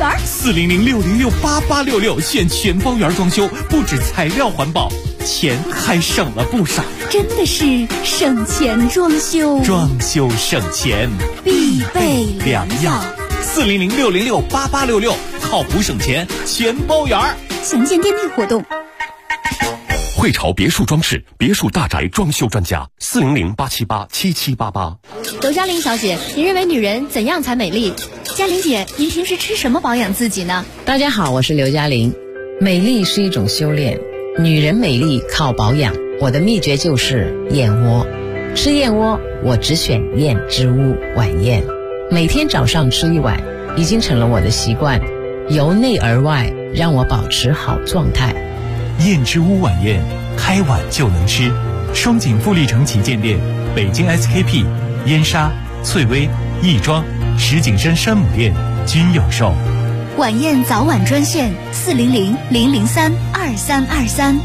？400-606-8866，选全包圆装修，不止材料环保，钱还省了不少。 真的是省钱装修， 装修省钱必备良药。 400-606-8866，靠谱省钱全包圆。 详见店内活动。 汇潮别墅装饰，别墅大宅装修专家，400-878-7788。 刘嘉玲小姐，您认为女人怎样才美丽？ 嘉玲姐，您平时吃什么保养自己呢？ 大家好，我是刘嘉玲。美丽是一种修炼，女人美丽靠保养。我的秘诀就是燕窝。吃燕窝，我只选燕之屋晚宴，每天早上吃一碗，已经成了我的习惯，由内而外让我保持好状态。 燕之屋晚宴，开碗就能吃。双井富力城旗舰店、北京 SKP、燕莎、翠微、亦庄、石景山山姆店均有售。 晚宴早晚专线400-003-2323。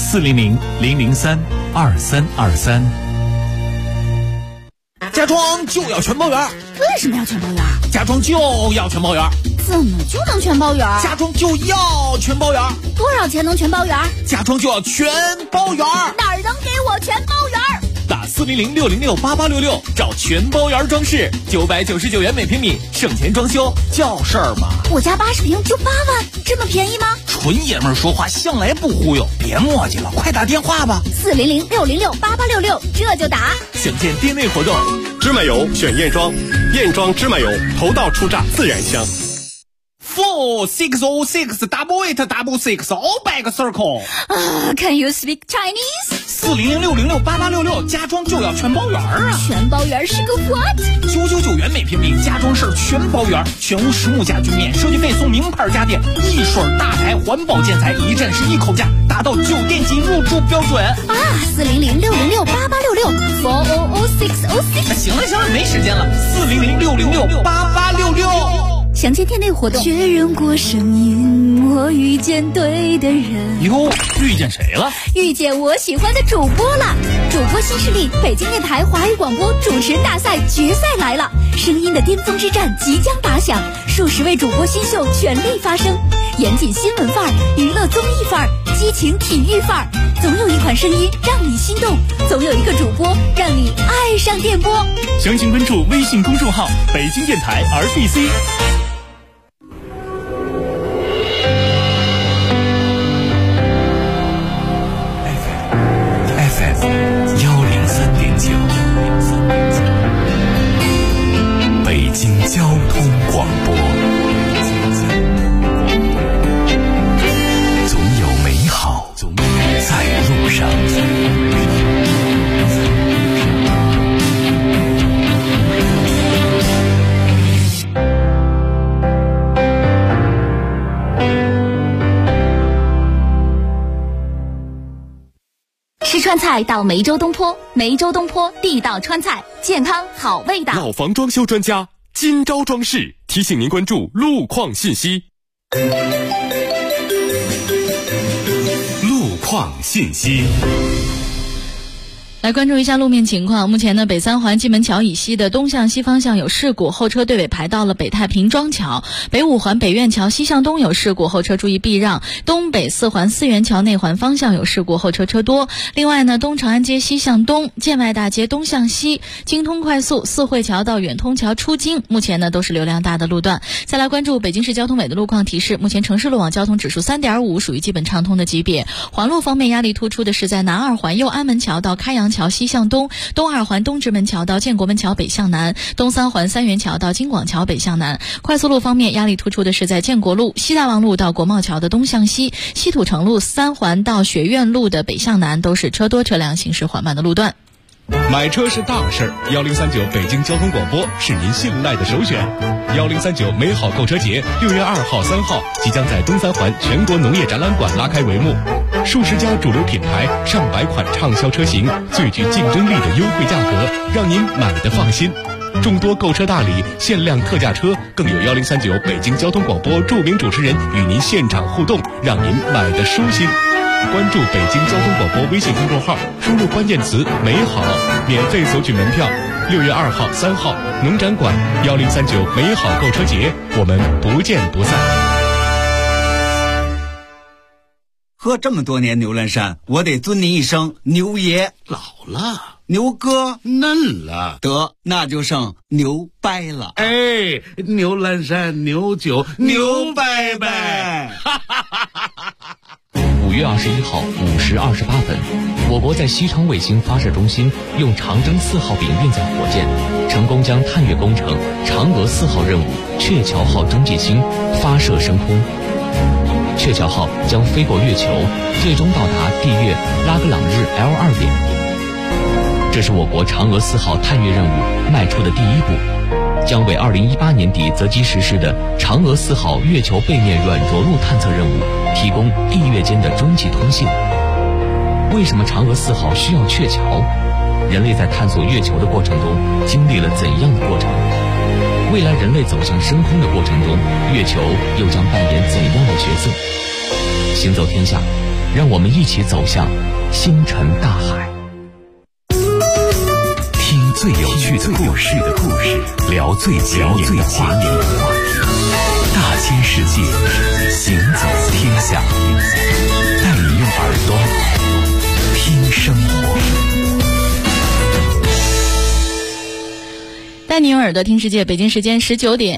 400-003-2323。家装就要全包圆。 为什么要全包圆？ 家装就要全包圆。 怎么就能全包圆？ 家装就要全包圆。 多少钱能全包圆？ 家装就要全包圆。 哪儿能给我全包圆？ 打400-606-8866找全包圆装饰，999元每平米，省钱装修叫事儿吗？ 我家80平就8万，这么便宜吗？ 纯爷们儿说话向来不忽悠，别磨叽了，快打电话吧。 400-606-8866，这就打。 想见店内活动， 芝麻油选燕庄，燕庄芝麻油，头道出榨自然香。 460688866 all back circle。 Can you speak Chinese？ 400-606-8866，家装就要全包圆啊！ 全包圆是个 what？ 999元每平米，家装是全包圆，全屋实木家具免设计费送名牌家电，一水大牌环保建材，一站式一口价，达到酒店级入住标准啊 ！400-606-8866，400-606。 行了，没时间了，400-606-8866。 详见店内活动。确认过声音，我遇见对的人。 哟，遇见谁了？ 遇见我喜欢的主播了。主播新势力，北京电台华语广播主持人大赛决赛来了，声音的巅峰之战即将打响，数十位主播新秀全力发声，严谨新闻范儿，娱乐综艺范儿，激情体育范儿，总有一款声音让你心动，总有一个主播让你爱上电波。 详情关注微信公众号北京电台 RBC。 北京交通广播，总有美好在路上。 吃川菜到梅州东坡，梅州东坡地道川菜，健康好味道。 老房装修专家金招装饰提醒您关注路况信息。路况信息。 来关注一下路面情况。目前呢，北三环蓟门桥以西的东向西方向有事故，后车队尾排到了北太平庄桥；北五环北苑桥西向东有事故，后车注意避让；东北四环四元桥内环方向有事故，后车车多。另外呢，东长安街西向东、建外大街东向西、京通快速四惠桥到远通桥出京，目前呢都是流量大的路段。再来关注北京市交通委的路况提示，目前城市路网交通指数 3.5， 属于基本畅通的级别。环路方面，压力突出的是在南二环右安门桥到开阳桥西向东，东二环东直门桥到建国门桥北向南，东三环三元桥到京广桥北向南。快速路方面，压力突出的是在建国路、西大望路到国贸桥的东向西，西土城路三环到学院路的北向南，都是车多车辆行驶缓慢的路段。 买车是大事儿，1039北京交通广播是您信赖的首选。1039美好购车节6月2号、3号即将在东三环全国农业展览馆拉开帷幕，数十家主流品牌、上百款畅销车型，最具竞争力的优惠价格，让您买得放心。众多购车大礼、限量特价车，更有1039北京交通广播著名主持人与您现场互动，让您买得舒心。关注北京交通广播微信公众号，输入关键词美好，免费索取门票。6月2号、3号农展馆1039美好购车节，我们不见不散。 喝这么多年牛栏山，我得尊您一声牛爷。 老了， 牛哥嫩了， 得那就剩牛掰了。 哎，牛栏山牛酒牛掰掰。 月21号5时28分，我国在西昌卫星发射中心用长征4号丙运载火箭，成功将探月工程嫦娥4号任务鹊桥号中继星发射升空。鹊桥号将飞过月球，最终到达地月拉格朗日 L2 点。这是我国嫦娥4号探月任务迈出的第一步，将为2018年底择机实施的嫦娥4号月球背面软着陆探测任务提供地月间的中继通信。为什么嫦娥4号需要鹊桥？人类在探索月球的过程中经历了怎样的过程？未来人类走向深空的过程中，月球又将扮演怎样的角色？行走天下，让我们一起走向星辰大海。 听最有趣的故事，聊最前沿的话题。大千世界，行走天下，带你用耳朵听生活。 带你用耳朵听世界，北京时间16点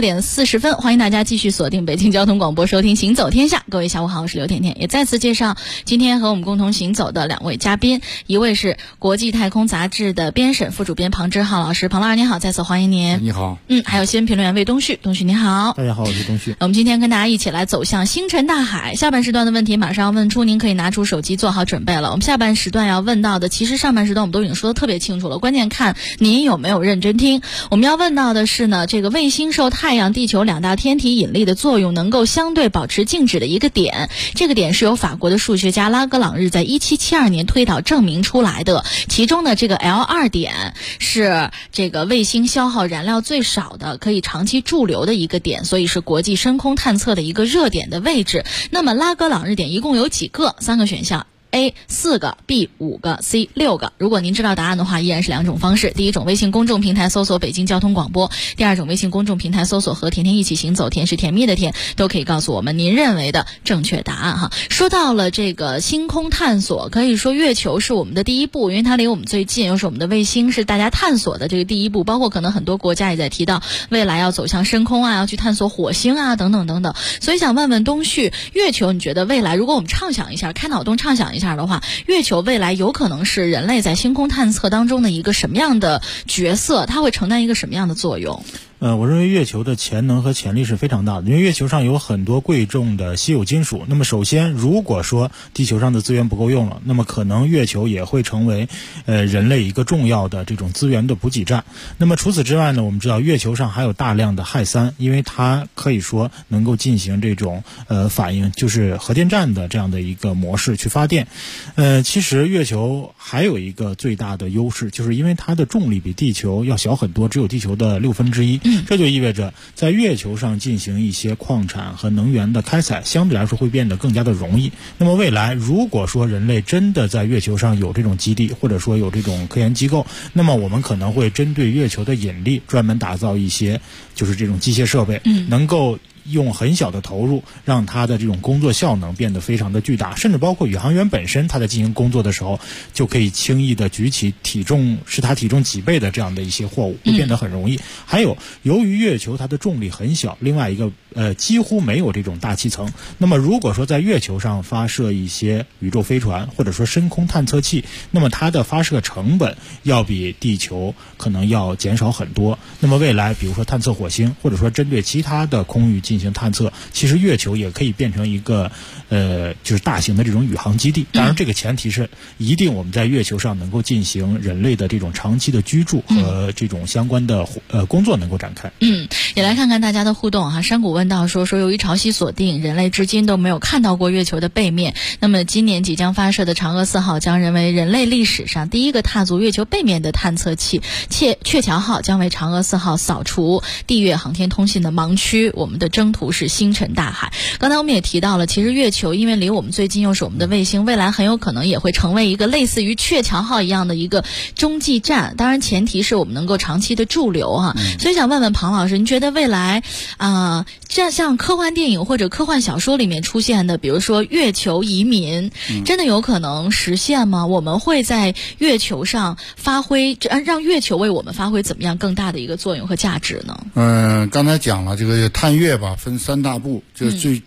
40分，欢迎大家继续锁定北京交通广播收听行走天下。各位下午好，我是刘甜甜，也再次介绍今天和我们共同行走的两位嘉宾，一位是国际太空杂志的编审副主编庞之浩老师，庞老师你好，再次欢迎您。 你好。 还有新闻评论员魏东旭，东旭你好。 大家好，我是东旭。 我们今天跟大家一起来走向星辰大海。下半时段的问题马上要问出，您可以拿出手机做好准备了。我们下半时段要问到的，其实上半时段我们都已经说得特别清楚了，关键看您有没有认真听。我们要问到的是呢，这个卫星受太阳、地球两大天体引力的作用，能够相对保持静止的一个点。这个点是由法国的数学家拉格朗日在1772年推导证明出来的。其中呢，这个 L2 点是这个卫星消耗燃料最少的，可以长期驻留的一个点，所以是国际深空探测的一个热点的位置。那么拉格朗日点一共有几个？3个选项。A 4个 ，B 5个 ，C 6个。如果您知道答案的话，依然是2种方式。第一种微信公众平台搜索北京交通广播，第二种微信公众平台搜索和甜甜一起行走，甜是甜蜜的甜，都可以告诉我们您认为的正确答案哈。说到了这个星空探索，可以说月球是我们的第一步，因为它离我们最近，又是我们的卫星，是大家探索的这个第一步。包括可能很多国家也在提到未来要走向深空啊，要去探索火星啊，等等等等。所以想问问东旭，月球你觉得未来，如果我们畅想一下，开脑洞畅想一下的话，月球未来有可能是人类在星空探测当中的一个什么样的角色？它会承担一个什么样的作用？ 我认为月球的潜能和潜力是非常大的，因为月球上有很多贵重的稀有金属。那么首先，如果说地球上的资源不够用了，那么可能月球也会成为人类一个重要的这种资源的补给站。那么除此之外呢，我们知道月球上还有大量的氦三，因为它可以说能够进行这种反应，就是核电站的这样的一个模式去发电。其实月球还有一个最大的优势，就是因为它的重力比地球要小很多，只有地球的1/6。这就意味着在月球上进行一些矿产和能源的开采，相对来说会变得更加的容易。那么未来如果说人类真的在月球上有这种基地，或者说有这种科研机构，那么我们可能会针对月球的引力专门打造一些就是这种机械设备，能够用很小的投入让它的这种工作效能变得非常的巨大，甚至包括宇航员本身他在进行工作的时候就可以轻易的举起体重是他体重几倍的这样的一些货物，会变得很容易。还有由于月球它的重力很小，另外一个几乎没有这种大气层，那么如果说在月球上发射一些宇宙飞船或者说深空探测器，那么它的发射成本要比地球可能要减少很多。那么未来比如说探测火星，或者说针对其他的空域进行探测，其实月球也可以变成一个就是大型的这种宇航基地。当然这个前提是一定我们在月球上能够进行人类的这种长期的居住和这种相关的工作能够展开。 也来看看大家的互动哈。山谷问到说由于潮汐锁定，人类至今都没有看到过月球的背面，那么今年即将发射的嫦娥4号将成为人类历史上第一个踏足月球背面的探测器，鹊桥号将为嫦娥4号扫除地月航天通信的盲区，我们的征途是星辰大海。刚才我们也提到了，其实月球因为离我们最近，又是我们的卫星，未来很有可能也会成为一个类似于鹊桥号一样的一个中继站，当然前提是我们能够长期的驻留哈。所以想问问庞老师，您觉得未来这像科幻电影或者科幻小说里面出现的，比如说月球移民，真的有可能实现吗？我们会在月球上发挥，让月球为我们发挥怎么样更大的一个作用和价值呢？ 刚才讲了这个探月吧，分3大步，就是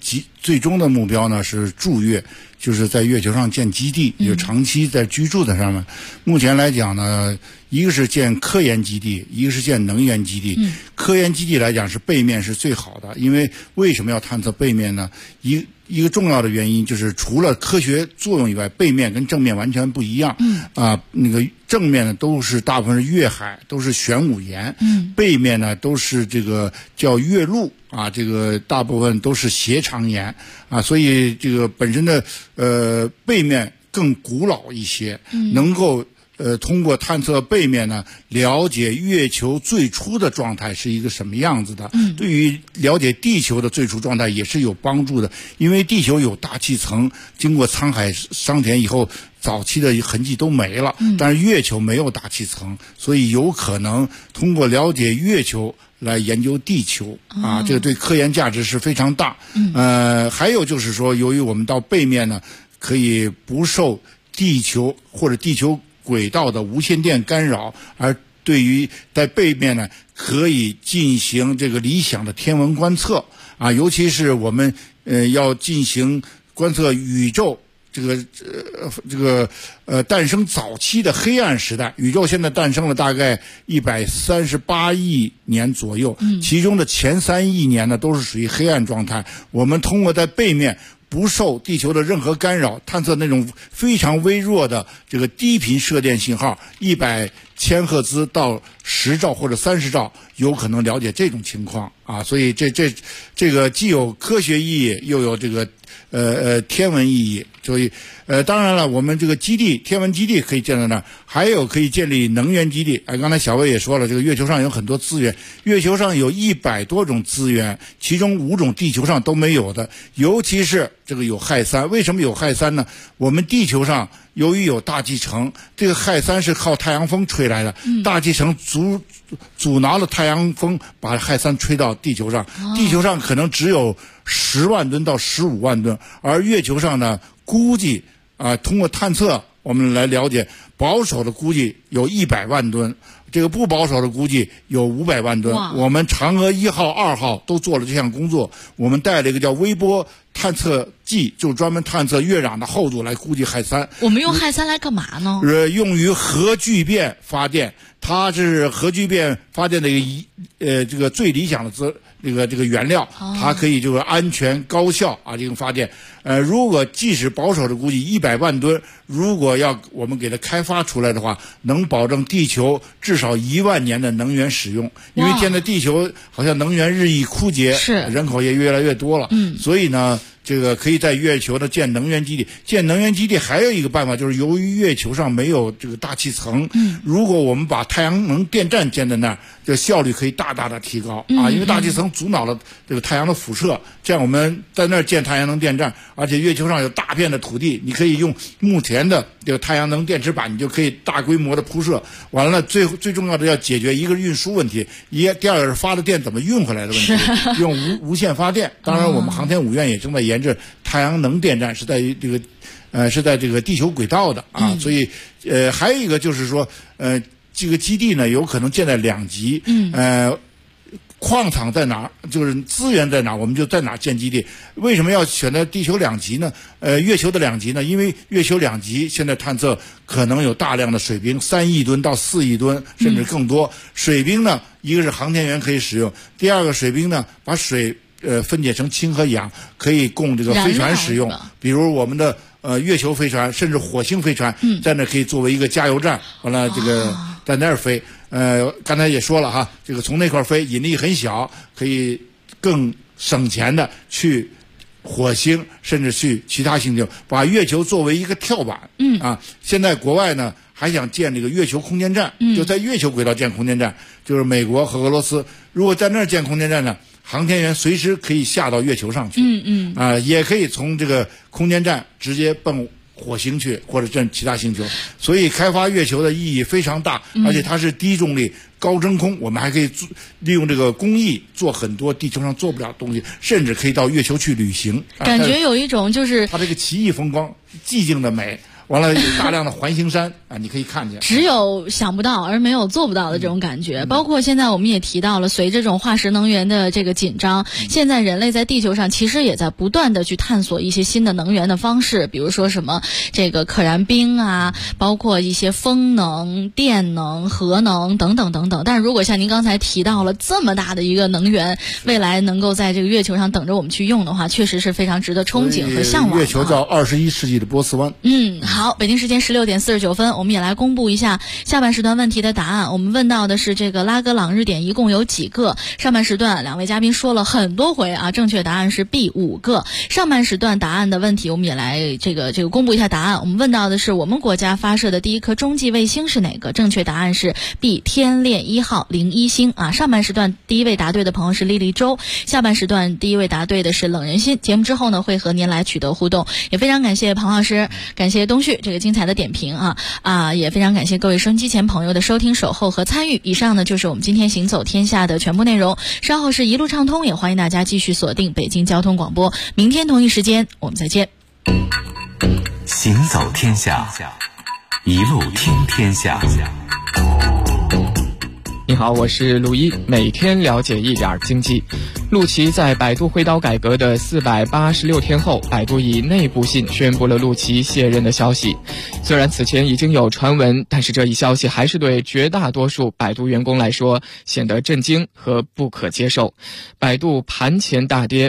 最终的目标呢是驻月，就是在月球上建基地，就长期在居住在上面。目前来讲呢，一个是建科研基地，一个是建能源基地。科研基地来讲是背面是最好的，因为为什么要探测背面呢？一个重要的原因就是除了科学作用以外，背面跟正面完全不一样。那个正面呢都是大部分是月海，都是玄武岩。背面呢都是这个叫月陆啊，这个大部分都是斜长岩啊，所以这个本身的背面更古老一些，能够通过探测背面呢，了解月球最初的状态是一个什么样子的。对于了解地球的最初状态也是有帮助的，因为地球有大气层，经过沧海桑田以后，早期的痕迹都没了。但是月球没有大气层，所以有可能通过了解月球来研究地球啊，这个对科研价值是非常大。还有就是说，由于我们到背面呢，可以不受地球或者地球轨道的无线电干扰，而对于在背面呢，可以进行这个理想的天文观测啊，尤其是我们要进行观测宇宙这个诞生早期的黑暗时代。宇宙现在诞生了大概138亿年左右，其中的前3亿年呢都是属于黑暗状态。我们通过在背面不受地球的任何干扰，探测那种非常微弱的这个低频射电信号，100千赫兹到10兆或者30兆，有可能了解这种情况啊。所以这个既有科学意义，又有这个天文意义。所以当然了，我们这个基地天文基地可以建在那儿，还有可以建立能源基地。刚才小魏也说了，这个月球上有很多资源，月球上有100多种资源，其中5种地球上都没有的，尤其是这个有氦三。为什么有氦三呢？我们地球上由于有大气层，这个氦三是靠太阳风吹来的，大气层阻挠了太阳风，把氦三吹到地球上。地球上可能只有10万吨到15万吨，而月球上呢，估计通过探测我们来了解，保守的估计有100万吨，这个不保守的估计有500万吨。我们嫦娥1号、2号都做了这项工作，我们带了一个叫微波探测计，就是专门探测月壤的厚度来估计氦三。 我们用氦三来干嘛呢？ 用于核聚变发电，它是核聚变发电的这个最理想的这个原料，它可以就是安全高效啊这种发电。如果即使保守的估计100万吨，如果要我们给它开发出来的话，能保证地球至少1万年的能源使用。因为现在地球好像能源日益枯竭，人口也越来越多了，所以呢，这个可以在月球的建能源基地。建能源基地还有一个办法，就是由于月球上没有这个大气层，如果我们把太阳能电站建在那儿，这个效率可以大大的提高啊，因为大气层阻挠了这个太阳的辐射。这样我们在那儿建太阳能电站，而且月球上有大片的土地，你可以用目前的这个太阳能电池板，你就可以大规模的铺设。完了，最重要的要解决一个运输问题，第二个是发的电怎么运回来的问题，用无线发电。当然，我们航天5院也正在研制太阳能电站，是在这个地球轨道的啊。所以还有一个就是说这个基地呢有可能建在2级，矿场在哪儿，就是资源在哪儿，我们就在哪儿建基地。为什么要选择地球2级呢？月球的2级呢？因为月球2级现在探测可能有大量的水冰，3亿吨到4亿吨，甚至更多。水冰呢，一个是航天员可以使用，第二个水冰呢，把水分解成氢和氧，可以供这个飞船使用。比如我们的月球飞船，甚至火星飞船，在那可以作为一个加油站，完了这个在那儿飞。刚才也说了哈，这个从那块飞引力很小，可以更省钱的去火星，甚至去其他星球，把月球作为一个跳板。现在国外呢还想建这个月球空间站，就在月球轨道建空间站，就是美国和俄罗斯。如果在那儿建空间站呢，航天员随时可以下到月球上去，也可以从这个空间站直接奔火星去，或者其他星球。所以开发月球的意义非常大，而且它是低重力高真空，我们还可以利用这个工艺做很多地球上做不了的东西，甚至可以到月球去旅行。 感觉有一种就是它这个奇异风光、寂静的美， 完了有大量的环形山啊，你可以看见。 只有想不到而没有做不到的这种感觉。包括现在我们也提到了，随着这种化石能源的这个紧张，现在人类在地球上其实也在不断的去探索一些新的能源的方式，比如说什么这个可燃冰啊，包括一些风能、电能、核能等等等等。但是如果像您刚才提到了这么大的一个能源，未来能够在这个月球上等着我们去用的话，确实是非常值得憧憬和向往。 月球叫21世纪的波斯湾。 好，北京时间16点49分，我们也来公布一下下半时段问题的答案。我们问到的是这个拉格朗日点一共有几个？上半时段两位嘉宾说了很多回啊，正确答案是 B 5个。上半时段答案的问题，我们也来这个公布一下答案。我们问到的是我们国家发射的第一颗中继卫星是哪个？正确答案是 B 天链1号01星啊。上半时段第一位答对的朋友是丽丽周，下半时段第一位答对的是冷人心。节目之后呢，会和您来取得互动，也非常感谢庞老师，感谢东旭这个精彩的点评也非常感谢各位收音机前朋友的收听、守候和参与。以上呢就是我们今天行走天下的全部内容，稍后是一路畅通，也欢迎大家继续锁定北京交通广播，明天同一时间我们再见。 行走天下，一路听天下。 你好，我是陆一，每天了解一点经济。陆琪在百度挥刀改革的486天后，百度以内部信宣布了陆琪卸任的消息。虽然此前已经有传闻，但是这一消息还是对绝大多数百度员工来说显得震惊和不可接受。百度盘前大跌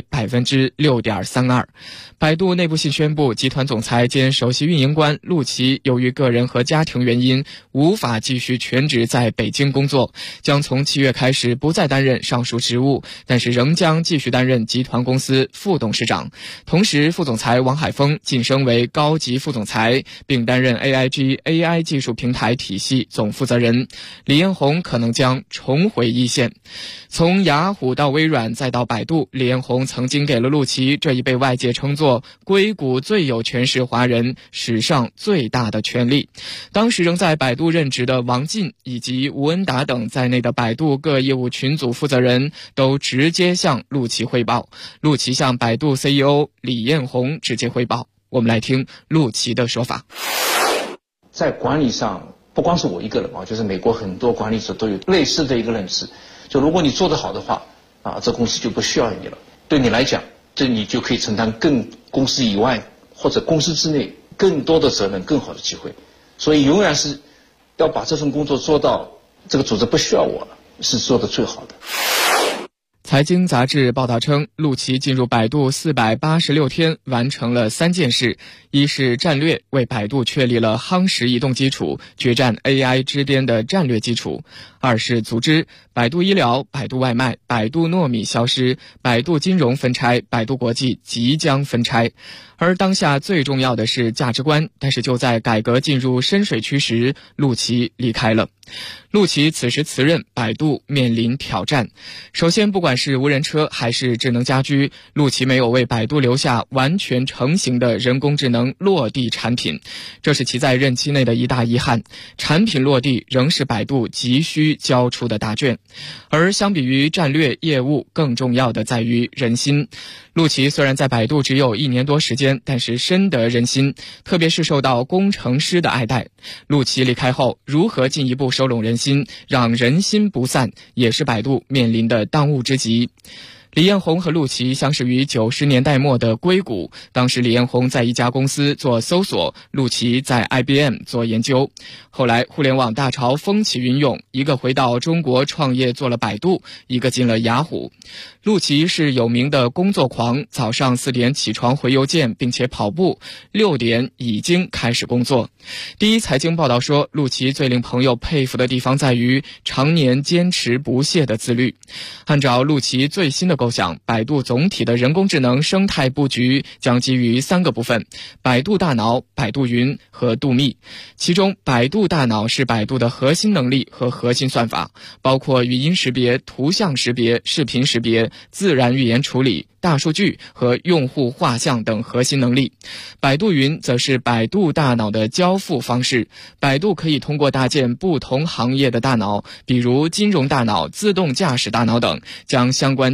6.32%。百度内部信宣布，集团总裁兼首席运营官陆琪由于个人和家庭原因无法继续全职在北京工作，将从7月开始不再担任上述职务，但是仍将继续担任集团公司副董事长。同时，副总裁王海峰晋升为高级副总裁，并担任 AIG AI 技术平台体系总负责人。李彦宏可能将重回一线。从雅虎到微软再到百度，李彦宏曾经给了陆琪这一被外界称作硅谷最有权势华人史上最大的权力。当时仍在百度任职的王进以及吴恩达等在内的百度各业务群组负责人都直接向陆琪汇报，陆琪向百度 CEO 李彦宏直接汇报。我们来听陆琪的说法。 在管理上不光是我一个人就是美国很多管理者都有类似的一个认识，就如果你做得好的话这公司就不需要你了，对你来讲这你就可以承担更公司以外或者公司之内更多的责任，更好的机会。所以永远是要把这份工作做到这个组织不需要我了，是做得最好的。 财经杂志报道称，陆琪进入百度486天，完成了3件事：一是战略，为百度确立了夯实移动基础，决战 AI 之巅的战略基础；二是组织，百度医疗、百度外卖、百度糯米消失，百度金融分拆，百度国际即将分拆。而当下最重要的是价值观，但是就在改革进入深水区时，陆琪离开了。陆琪此时辞任，百度面临挑战。首先，不管是无人车还是智能家居，陆琪没有为百度留下完全成型的人工智能落地产品，这是其在任期内的一大遗憾。产品落地仍是百度急需交出的答卷。而相比于战略业务，更重要的在于人心。陆琪虽然在百度只有1年多时间，但是深得人心，特别是受到工程师的爱戴。陆琪离开后，如何进一步收拢人心，让人心不散，也是百度面临的当务之急。李彦宏和陆琪相识于90年代末的硅谷，当时李彦宏在一家公司做搜索，陆琪在 IBM 做研究。后来互联网大潮风起云涌，一个回到中国创业做了百度，一个进了雅虎。陆琪是有名的工作狂，早上4点起床回邮件，并且跑步，6点已经开始工作。第一财经报道说，陆琪最令朋友佩服的地方在于常年坚持不懈的自律。按照陆琪最新的构想，百度总体的人工智能生态布局将基于3个部分：百度大脑、百度云和度秘。其中百度大脑是百度的核心能力和核心算法，包括语音识别、图像识别、视频识别、自然语言处理、大数据和用户画像等核心能力。百度云则是百度大脑的交付方式，百度可以通过搭建不同行业的大脑，比如金融大脑、自动驾驶大脑等，将相关技术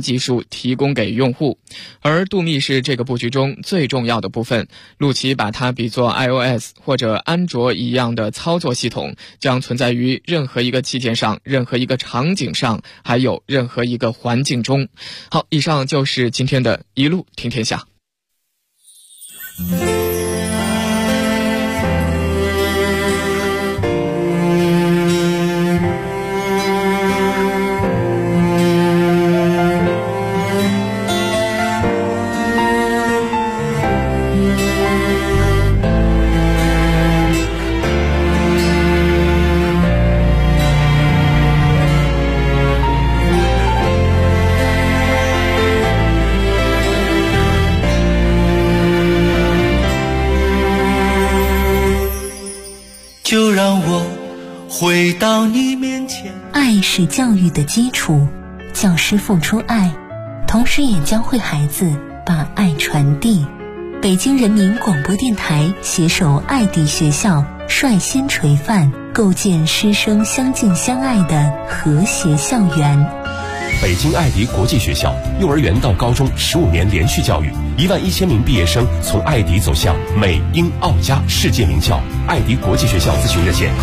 务提供给用户。而度密是这个布局中最重要的部分，陆琪把它比作 iOS 或者安卓一样的操作系统，将存在于任何一个器件上、任何一个场景上，还有任何一个环境中。好，以上就是今天的一路听天下。 就让我回到你面前。 爱是教育的基础，教师付出爱，同时也教会孩子把爱传递。北京人民广播电台携手爱迪学校，率先垂范，构建师生相敬相爱的和谐校园。 北京爱迪国际学校幼儿园到高中15年连续教育，11000名毕业生从爱迪走向美英澳加世界名校。爱迪国际学校咨询热线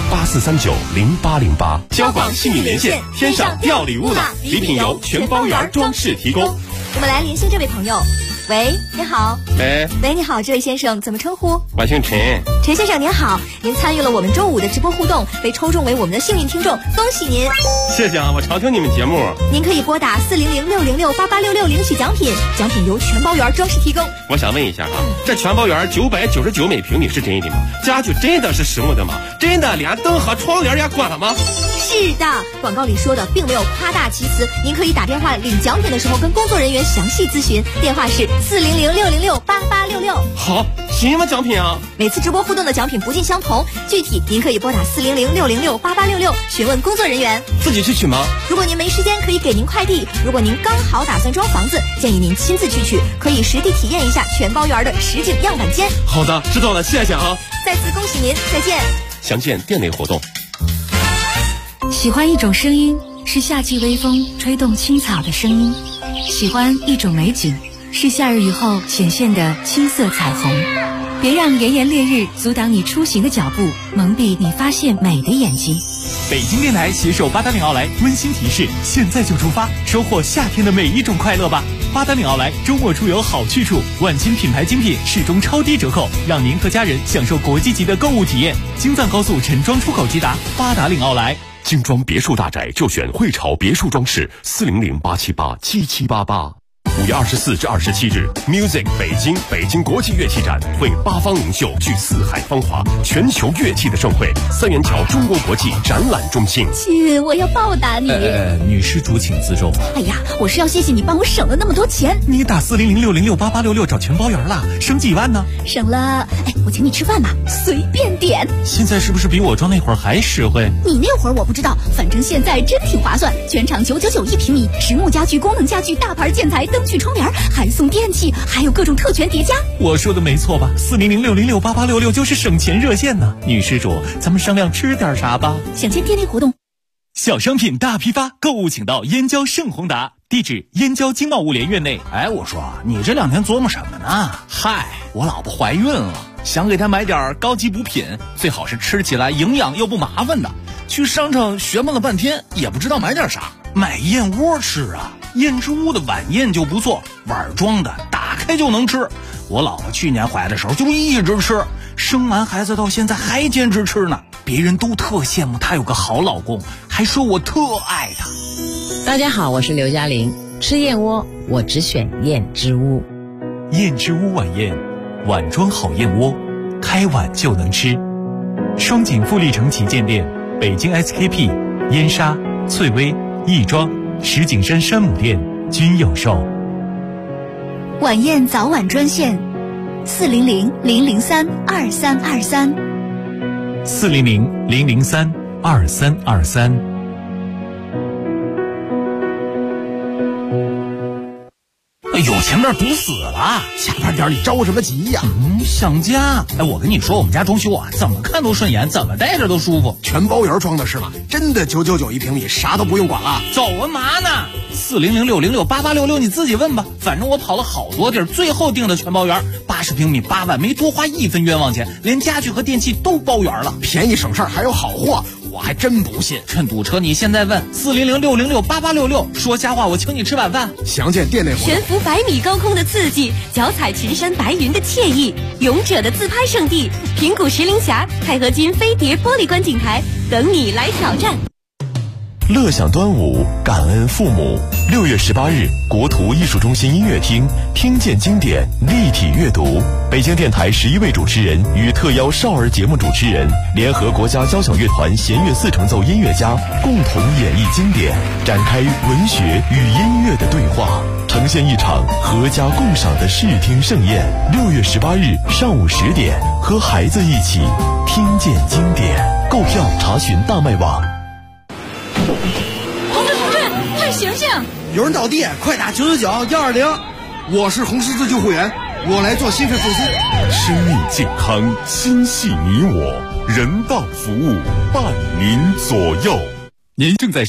84390808。 交广新米连线，天上掉礼物了，礼品由全包园装饰提供。 我们来连线这位朋友。喂，你好。喂，你好，这位先生怎么称呼？ 我姓陈。 陈先生您好，您参与了我们周5的直播互动，被抽中为我们的幸运听众，恭喜您！ 谢谢啊，我常听你们节目。 您可以拨打400-606-8866领取奖品，奖品由全包园装饰提供。 我想问一下啊，这全包园999每平米是真的吗？家具真的是实木的吗？真的连灯和窗帘也关了吗？ 是的，广告里说的并没有夸大其词，您可以打电话领奖品的时候跟工作人员详细咨询，电话是400-606-8866。 好，什么奖品啊？ 每次直播互动的奖品不尽相同，具体您可以拨打400-606-8866询问工作人员。 自己去取吗？ 如果您没时间，可以给您快递。如果您刚好打算装房子，建议您亲自去取，可以实地体验一下全包园的实景样板间。 好的，知道了，谢谢啊。 再次恭喜您，再见。 详见店内活动。 喜欢一种声音，是夏季微风吹动青草的声音；喜欢一种美景，是夏日雨后显现的青色彩虹。别让炎炎烈日阻挡你出行的脚步，蒙蔽你发现美的眼睛。 北京电台携手八达岭奥莱温馨提示：现在就出发，收获夏天的每一种快乐吧！八达岭奥莱周末出游好去处，万千品牌精品始终超低折扣，让您和家人享受国际级的购物体验。京藏高速陈庄出口直达，八达岭奥莱。 精装别墅大宅就选汇潮别墅装饰，400-878-7788。5月24至27日 ，Music 北京国际乐器展会8方名秀聚四海芳华，全球乐器的盛会，三元桥中国国际展览中心。 亲，我要报答你。 女施主请自重。 哎呀，我是要谢谢你帮我省了那么多钱。 你打400-606-8866找全包园了，省几万呢？ 省了，我请你吃饭吧，随便点。 现在是不是比我装那会儿还实惠？ 你那会儿我不知道，反正现在真挺划算，全场999一平米，实木家具、功能家具、大牌建材、灯具、窗帘，还送电器，还有各种特权叠加。 我说的没错吧？400-606-8866就是省钱热线呢。女施主，咱们商量吃点啥吧？ 想见店内活动。 小商品大批发，购物请到燕郊盛宏达，地址燕郊经贸物联院内。 我说你这2天琢磨什么呢？嗨，我老婆怀孕了，想给她买点高级补品，最好是吃起来营养又不麻烦的。去商场学问了半天，也不知道买点啥。买燕窝吃啊，燕之屋的晚宴就不错，碗装的，打开就能吃。我老婆去年怀的时候就一直吃，生完孩子到现在还坚持吃呢。别人都特羡慕她有个好老公，还说我特爱她。 大家好，我是刘嘉玲。吃燕窝，我只选燕之屋。 燕之屋晚宴，碗装好燕窝，开碗就能吃。双井富力城旗舰店，北京 SKP、燕莎、翠微、亦庄、石景山山姆店均有售。 晚宴早晚专线400-003-2323 400-003-2323。 有钱那堵死了， 下班点你着什么急呀？ 想家。我跟你说，我们家装修啊，怎么看都顺眼，怎么待着都舒服。 全包圆装的是吗？真的999一平米，啥都不用管了。 走啊嘛呢？400-606-8866，你自己问吧。反正我跑了好多地儿，最后定的全包圆，80平米8万，没多花1分冤枉钱，连家具和电器都包圆了， 便宜省事儿还有好货。我还真不信， 趁堵车你现在问400-606-8866，说瞎话我请你吃晚饭。 详见店内活动。 悬浮100米高空的刺激，脚踩群山白云的惬意，勇者的自拍圣地平谷石林峡钛合金飞碟玻璃观景台，等你来挑战。 乐享端午，感恩父母。6月18日，国图艺术中心音乐厅，听见经典，立体阅读。北京电台11位主持人与特邀少儿节目主持人，联合国家交响乐团弦乐4重奏音乐家，共同演绎经典，展开文学与音乐的对话，呈现一场合家共赏的视听盛宴。6月18日上午10点，和孩子一起听见经典。购票查询大麦网。 同志，快醒醒！ 有人倒地，快打999-120。我是红十字救护员，我来做心肺复苏。 生命健康，心系你我，人道服务伴您左右。您正在